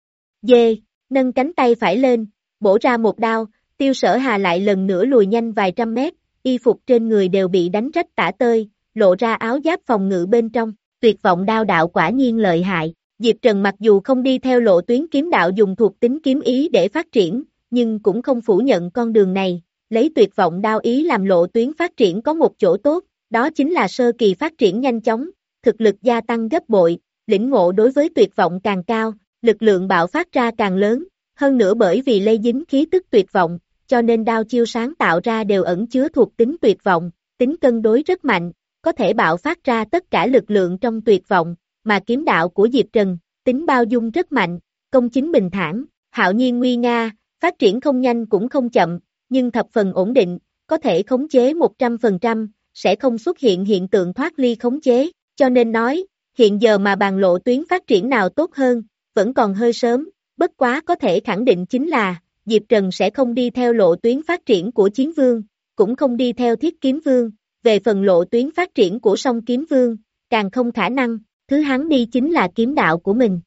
dê, nâng cánh tay phải lên, bổ ra một đao, Tiêu Sở Hà lại lần nữa lùi nhanh vài trăm mét, y phục trên người đều bị đánh rách tả tơi, lộ ra áo giáp phòng ngự bên trong, tuyệt vọng đao đạo quả nhiên lợi hại. Diệp Trần mặc dù không đi theo lộ tuyến kiếm đạo dùng thuộc tính kiếm ý để phát triển, nhưng cũng không phủ nhận con đường này, lấy tuyệt vọng đao ý làm lộ tuyến phát triển có một chỗ tốt, đó chính là sơ kỳ phát triển nhanh chóng, thực lực gia tăng gấp bội, lĩnh ngộ đối với tuyệt vọng càng cao, lực lượng bạo phát ra càng lớn, hơn nữa bởi vì lây dính khí tức tuyệt vọng, cho nên đao chiêu sáng tạo ra đều ẩn chứa thuộc tính tuyệt vọng, tính cân đối rất mạnh, có thể bạo phát ra tất cả lực lượng trong tuyệt vọng, mà kiếm đạo của Diệp Trần, tính bao dung rất mạnh, công chính bình thản, hạo nhiên nguy nga, phát triển không nhanh cũng không chậm, nhưng thập phần ổn định, có thể khống chế một trăm phần trăm, sẽ không xuất hiện hiện tượng thoát ly khống chế, cho nên nói, hiện giờ mà bàn lộ tuyến phát triển nào tốt hơn, vẫn còn hơi sớm, bất quá có thể khẳng định chính là, Diệp Trần sẽ không đi theo lộ tuyến phát triển của Chiến Vương, cũng không đi theo Thiết Kiếm Vương, về phần lộ tuyến phát triển của Song Kiếm Vương, càng không khả năng, thứ hắn đi chính là kiếm đạo của mình.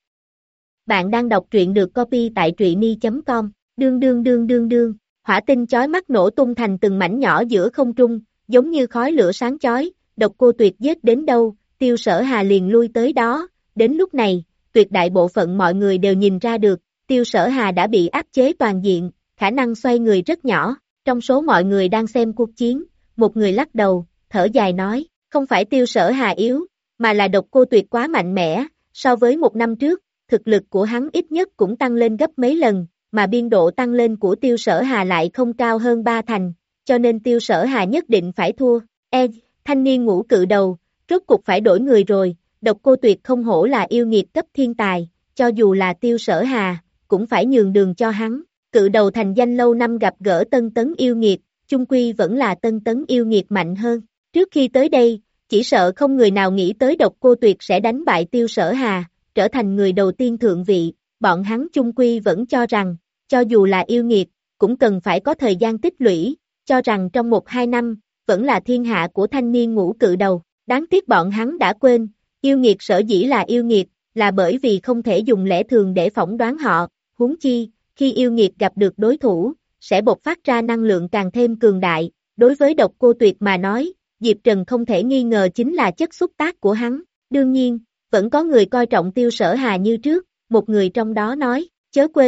Bạn đang đọc truyện được copy tại truyện i chấm com, đương đương đương đương đương, hỏa tinh chói mắt nổ tung thành từng mảnh nhỏ giữa không trung, giống như khói lửa sáng chói, Độc Cô Tuyệt giết đến đâu, Tiêu Sở Hà liền lui tới đó, đến lúc này, tuyệt đại bộ phận mọi người đều nhìn ra được, Tiêu Sở Hà đã bị áp chế toàn diện, khả năng xoay người rất nhỏ, trong số mọi người đang xem cuộc chiến, một người lắc đầu, thở dài nói, không phải Tiêu Sở Hà yếu, mà là Độc Cô Tuyệt quá mạnh mẽ, so với một năm trước, thực lực của hắn ít nhất cũng tăng lên gấp mấy lần, mà biên độ tăng lên của Tiêu Sở Hà lại không cao hơn ba thành, cho nên Tiêu Sở Hà nhất định phải thua. E, thanh niên ngũ cự đầu, rốt cục phải đổi người rồi, Độc Cô Tuyệt không hổ là yêu nghiệt cấp thiên tài, cho dù là Tiêu Sở Hà, cũng phải nhường đường cho hắn. Cự đầu thành danh lâu năm gặp gỡ tân tấn yêu nghiệt, chung quy vẫn là tân tấn yêu nghiệt mạnh hơn. Trước khi tới đây, chỉ sợ không người nào nghĩ tới Độc Cô Tuyệt sẽ đánh bại Tiêu Sở Hà, trở thành người đầu tiên thượng vị, bọn hắn chung quy vẫn cho rằng, cho dù là yêu nghiệt, cũng cần phải có thời gian tích lũy, cho rằng trong một hai năm, vẫn là thiên hạ của thanh niên ngũ cự đầu. Đáng tiếc bọn hắn đã quên, yêu nghiệt sở dĩ là yêu nghiệt, là bởi vì không thể dùng lẽ thường để phỏng đoán họ, huống chi, khi yêu nghiệt gặp được đối thủ, sẽ bộc phát ra năng lượng càng thêm cường đại, đối với Độc Cô Tuyệt mà nói, Diệp Trần không thể nghi ngờ chính là chất xúc tác của hắn, đương nhiên, vẫn có người coi trọng Tiêu Sở Hà như trước, một người trong đó nói, chớ quên,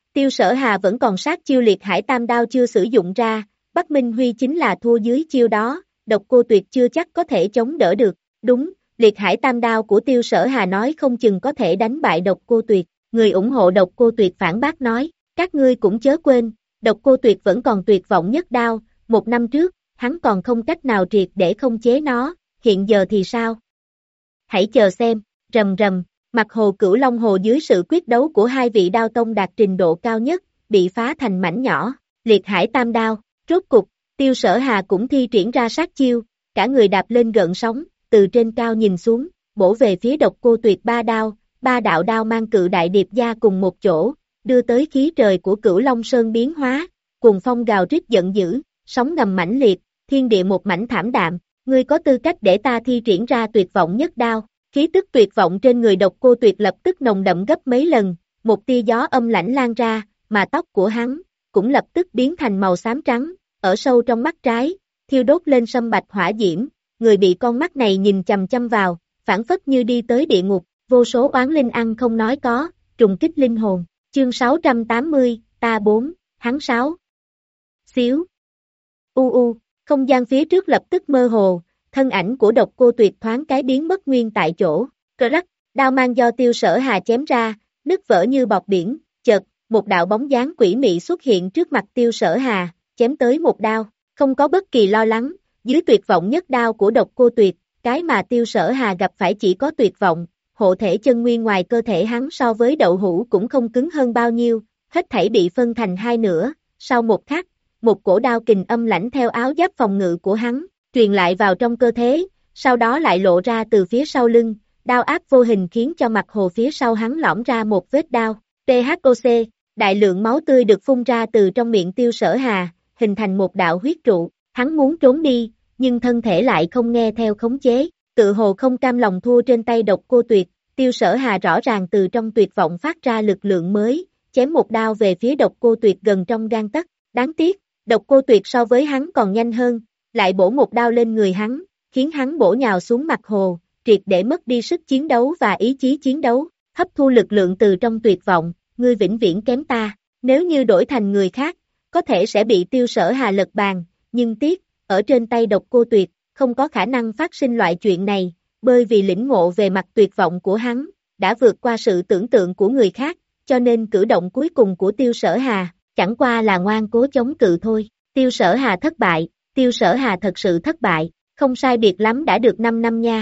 Tiêu Sở Hà vẫn còn sát chiêu liệt hải tam đao chưa sử dụng ra, Bắc Minh Huy chính là thua dưới chiêu đó, Độc Cô Tuyệt chưa chắc có thể chống đỡ được, đúng, liệt hải tam đao của Tiêu Sở Hà nói không chừng có thể đánh bại Độc Cô Tuyệt, người ủng hộ Độc Cô Tuyệt phản bác nói, các ngươi cũng chớ quên, Độc Cô Tuyệt vẫn còn tuyệt vọng nhất đao, một năm trước, hắn còn không cách nào triệt để không chế nó, hiện giờ thì sao? Hãy chờ xem, rầm rầm, mặt hồ Cửu Long Hồ dưới sự quyết đấu của hai vị đao tông đạt trình độ cao nhất, bị phá thành mảnh nhỏ, liệt hải tam đao, rốt cục, Tiêu Sở Hà cũng thi triển ra sát chiêu, cả người đạp lên gợn sóng, từ trên cao nhìn xuống, bổ về phía Độc Cô Tuyệt ba đao, ba đạo đao mang cự đại điệp gia cùng một chỗ, đưa tới khí trời của Cửu Long Sơn biến hóa, cuồng phong gào rít giận dữ, sóng ngầm mãnh liệt, thiên địa một mảnh thảm đạm, ngươi có tư cách để ta thi triển ra tuyệt vọng nhất đao. Khí tức tuyệt vọng trên người Độc Cô Tuyệt lập tức nồng đậm gấp mấy lần, một tia gió âm lãnh lan ra, mà tóc của hắn cũng lập tức biến thành màu xám trắng, ở sâu trong mắt trái, thiêu đốt lên sâm bạch hỏa diễm, người bị con mắt này nhìn chằm chằm vào, phản phất như đi tới địa ngục, vô số oán linh ăn không nói có, trùng kích linh hồn. Chương sáu trăm tám mươi, ta bốn, hắn sáu. Xíu. U u, không gian phía trước lập tức mơ hồ, thân ảnh của Độc Cô Tuyệt thoáng cái biến mất nguyên tại chỗ, cờ rắc, đao mang do Tiêu Sở Hà chém ra, nứt vỡ như bọt biển, chợt, một đạo bóng dáng quỷ mị xuất hiện trước mặt Tiêu Sở Hà, chém tới một đao, không có bất kỳ lo lắng, dưới tuyệt vọng nhất đao của Độc Cô Tuyệt, cái mà Tiêu Sở Hà gặp phải chỉ có tuyệt vọng, hộ thể chân nguyên ngoài cơ thể hắn so với đậu hũ cũng không cứng hơn bao nhiêu, hết thảy bị phân thành hai nửa, sau một khắc, một cổ đao kình âm lãnh theo áo giáp phòng ngự của hắn, truyền lại vào trong cơ thể, sau đó lại lộ ra từ phía sau lưng, đao áp vô hình khiến cho mặt hồ phía sau hắn lõm ra một vết đao, tê hát o xê, đại lượng máu tươi được phun ra từ trong miệng Tiêu Sở Hà, hình thành một đạo huyết trụ, hắn muốn trốn đi, nhưng thân thể lại không nghe theo khống chế, tự hồ không cam lòng thua trên tay Độc Cô Tuyệt, Tiêu Sở Hà rõ ràng từ trong tuyệt vọng phát ra lực lượng mới, chém một đao về phía Độc Cô Tuyệt gần trong gang tấc, đáng tiếc, Độc Cô Tuyệt so với hắn còn nhanh hơn, lại bổ một đao lên người hắn, khiến hắn bổ nhào xuống mặt hồ, triệt để mất đi sức chiến đấu và ý chí chiến đấu, hấp thu lực lượng từ trong tuyệt vọng, ngươi vĩnh viễn kém ta, nếu như đổi thành người khác, có thể sẽ bị Tiêu Sở Hà lật bàn, nhưng tiếc, ở trên tay Độc Cô Tuyệt, không có khả năng phát sinh loại chuyện này, bởi vì lĩnh ngộ về mặt tuyệt vọng của hắn, đã vượt qua sự tưởng tượng của người khác, cho nên cử động cuối cùng của Tiêu Sở Hà, chẳng qua là ngoan cố chống cự thôi, Tiêu Sở Hà thất bại. Tiêu Sở Hà thật sự thất bại, không sai biệt lắm đã được năm năm nha.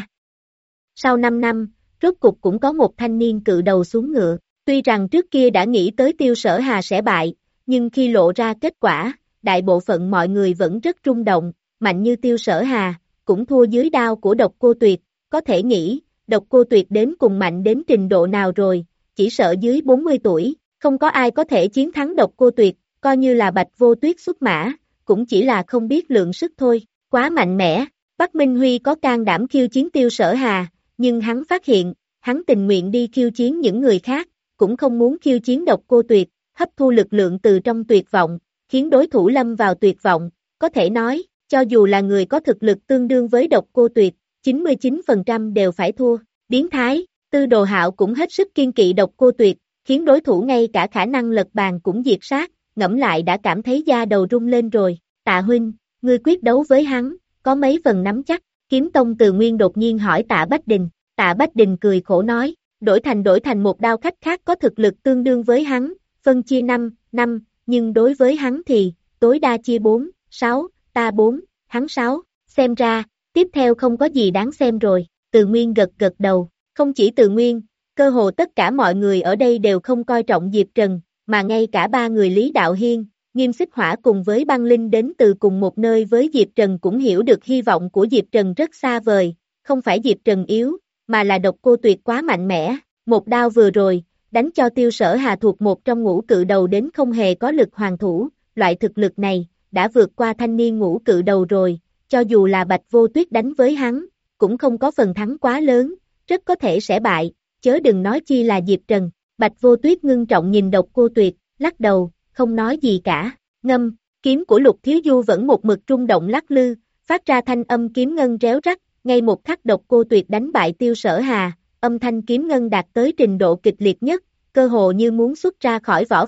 Sau năm năm, rốt cục cũng có một thanh niên cự đầu xuống ngựa, tuy rằng trước kia đã nghĩ tới Tiêu Sở Hà sẽ bại, nhưng khi lộ ra kết quả, đại bộ phận mọi người vẫn rất rung động, mạnh như Tiêu Sở Hà, cũng thua dưới đao của Độc Cô Tuyệt, có thể nghĩ, Độc Cô Tuyệt đến cùng mạnh đến trình độ nào rồi, chỉ sợ dưới bốn mươi tuổi, không có ai có thể chiến thắng Độc Cô Tuyệt, coi như là Bạch Vô Tuyết xuất mã. Cũng chỉ là không biết lượng sức thôi, quá mạnh mẽ, Bắc Minh Huy có can đảm khiêu chiến Tiêu Sở Hà, nhưng hắn phát hiện, hắn tình nguyện đi khiêu chiến những người khác, cũng không muốn khiêu chiến Độc Cô Tuyệt, hấp thu lực lượng từ trong tuyệt vọng, khiến đối thủ lâm vào tuyệt vọng, có thể nói, cho dù là người có thực lực tương đương với Độc Cô Tuyệt, chín mươi chín phần trăm đều phải thua, biến thái, Tư Đồ Hạo cũng hết sức kiên kỵ Độc Cô Tuyệt, khiến đối thủ ngay cả khả năng lật bàn cũng diệt sát. Ngẫm lại đã cảm thấy da đầu rung lên rồi, Tạ huynh, ngươi quyết đấu với hắn, có mấy phần nắm chắc, Kiếm Tông Từ Nguyên đột nhiên hỏi Tạ Bách Đình, Tạ Bách Đình cười khổ nói, đổi thành đổi thành một đao khách khác có thực lực tương đương với hắn, phân chia năm, năm, nhưng đối với hắn thì, tối đa chia bốn, sáu, ta bốn, hắn sáu, xem ra, tiếp theo không có gì đáng xem rồi, Từ Nguyên gật gật đầu, không chỉ Từ Nguyên, cơ hồ tất cả mọi người ở đây đều không coi trọng Diệp Trần, mà ngay cả ba người Lý Đạo Hiên, Nghiêm Xích Hỏa cùng với băng linh đến từ cùng một nơi với Diệp Trần cũng hiểu được hy vọng của Diệp Trần rất xa vời, không phải Diệp Trần yếu, mà là Độc Cô Tuyệt quá mạnh mẽ, một đao vừa rồi, đánh cho Tiêu Sở Hà thuộc một trong ngũ cự đầu đến không hề có lực hoàn thủ, loại thực lực này, đã vượt qua thanh niên ngũ cự đầu rồi, cho dù là Bạch Vô Tuyết đánh với hắn, cũng không có phần thắng quá lớn, rất có thể sẽ bại, chớ đừng nói chi là Diệp Trần. Bạch Vô Tuyết ngưng trọng nhìn Độc Cô Tuyệt, lắc đầu, không nói gì cả, ngâm, kiếm của Lục Thiếu Du vẫn một mực rung động lắc lư, phát ra thanh âm kiếm ngân réo rắt, ngay một khắc Độc Cô Tuyệt đánh bại Tiêu Sở Hà, âm thanh kiếm ngân đạt tới trình độ kịch liệt nhất, cơ hồ như muốn xuất ra khỏi vỏ vậy,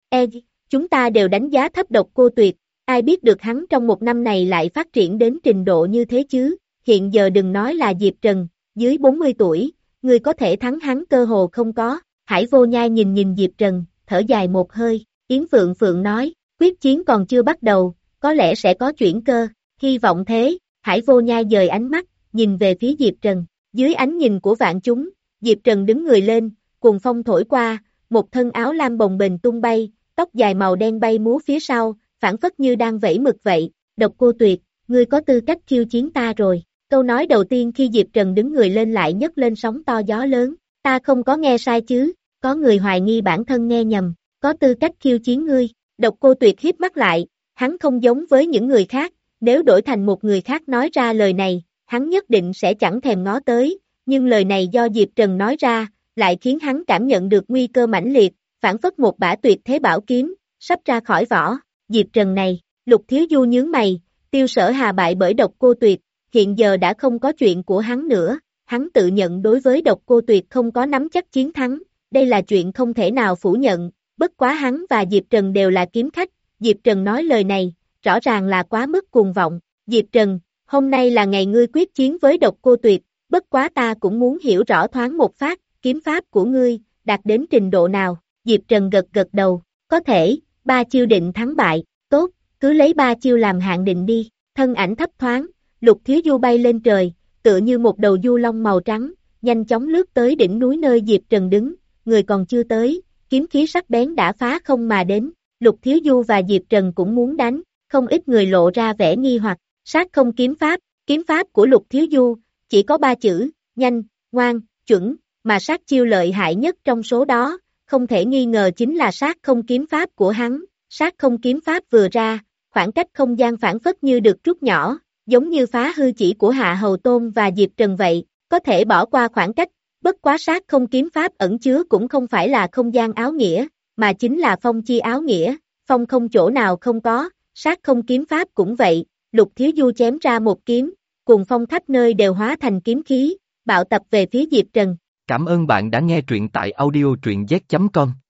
E, chúng ta đều đánh giá thấp Độc Cô Tuyệt, ai biết được hắn trong một năm này lại phát triển đến trình độ như thế chứ, hiện giờ đừng nói là Diệp Trần, dưới bốn mươi tuổi, người có thể thắng hắn cơ hồ không có. Hải Vô Nhai nhìn nhìn Diệp Trần, thở dài một hơi, Yến Phượng Phượng nói, quyết chiến còn chưa bắt đầu, có lẽ sẽ có chuyển cơ, hy vọng thế. Hải Vô Nhai dời ánh mắt, nhìn về phía Diệp Trần, dưới ánh nhìn của vạn chúng, Diệp Trần đứng người lên, cuồng phong thổi qua, một thân áo lam bồng bềnh tung bay, tóc dài màu đen bay múa phía sau, phảng phất như đang vẫy mực vậy. Độc Cô Tuyệt, ngươi có tư cách khiêu chiến ta rồi. Câu nói đầu tiên khi Diệp Trần đứng người lên lại nhấc lên sóng to gió lớn, ta không có nghe sai chứ, có người hoài nghi bản thân nghe nhầm, có tư cách khiêu chiến ngươi. Độc Cô Tuyệt híp mắt lại, hắn không giống với những người khác, nếu đổi thành một người khác nói ra lời này, hắn nhất định sẽ chẳng thèm ngó tới, nhưng lời này do Diệp Trần nói ra, lại khiến hắn cảm nhận được nguy cơ mãnh liệt, phảng phất một bả tuyệt thế bảo kiếm, sắp ra khỏi vỏ. Diệp Trần này, Lục Thiếu Du nhướng mày, Tiêu Sở Hà bại bởi Độc Cô Tuyệt, hiện giờ đã không có chuyện của hắn nữa, hắn tự nhận đối với Độc Cô Tuyệt không có nắm chắc chiến thắng, đây là chuyện không thể nào phủ nhận, bất quá hắn và Diệp Trần đều là kiếm khách, Diệp Trần nói lời này, rõ ràng là quá mức cuồng vọng. Diệp Trần, hôm nay là ngày ngươi quyết chiến với Độc Cô Tuyệt, bất quá ta cũng muốn hiểu rõ thoáng một phát, kiếm pháp của ngươi, đạt đến trình độ nào. Diệp Trần gật gật đầu, có thể, ba chiêu định thắng bại, tốt, cứ lấy ba chiêu làm hạn định đi. Thân ảnh thấp thoáng, Lục Thiếu Du bay lên trời, tựa như một đầu du long màu trắng, nhanh chóng lướt tới đỉnh núi nơi Diệp Trần đứng, người còn chưa tới, kiếm khí sắc bén đã phá không mà đến. Lục Thiếu Du và Diệp Trần cũng muốn đánh, không ít người lộ ra vẻ nghi hoặc, sát không kiếm pháp, kiếm pháp của Lục Thiếu Du, chỉ có ba chữ, nhanh, ngoan, chuẩn, mà sát chiêu lợi hại nhất trong số đó, không thể nghi ngờ chính là sát không kiếm pháp của hắn. Sát không kiếm pháp vừa ra, khoảng cách không gian phản phất như được rút nhỏ, giống như phá hư chỉ của Hạ Hầu Tôn và Diệp Trần vậy, có thể bỏ qua khoảng cách, bất quá sát không kiếm pháp ẩn chứa cũng không phải là không gian áo nghĩa, mà chính là phong chi áo nghĩa, phong không chỗ nào không có, sát không kiếm pháp cũng vậy. Lục Thiếu Du chém ra một kiếm, cùng phong khắp nơi đều hóa thành kiếm khí, bạo tập về phía Diệp Trần. Cảm ơn bạn đã nghe truyện tại audio truyện z chấm com.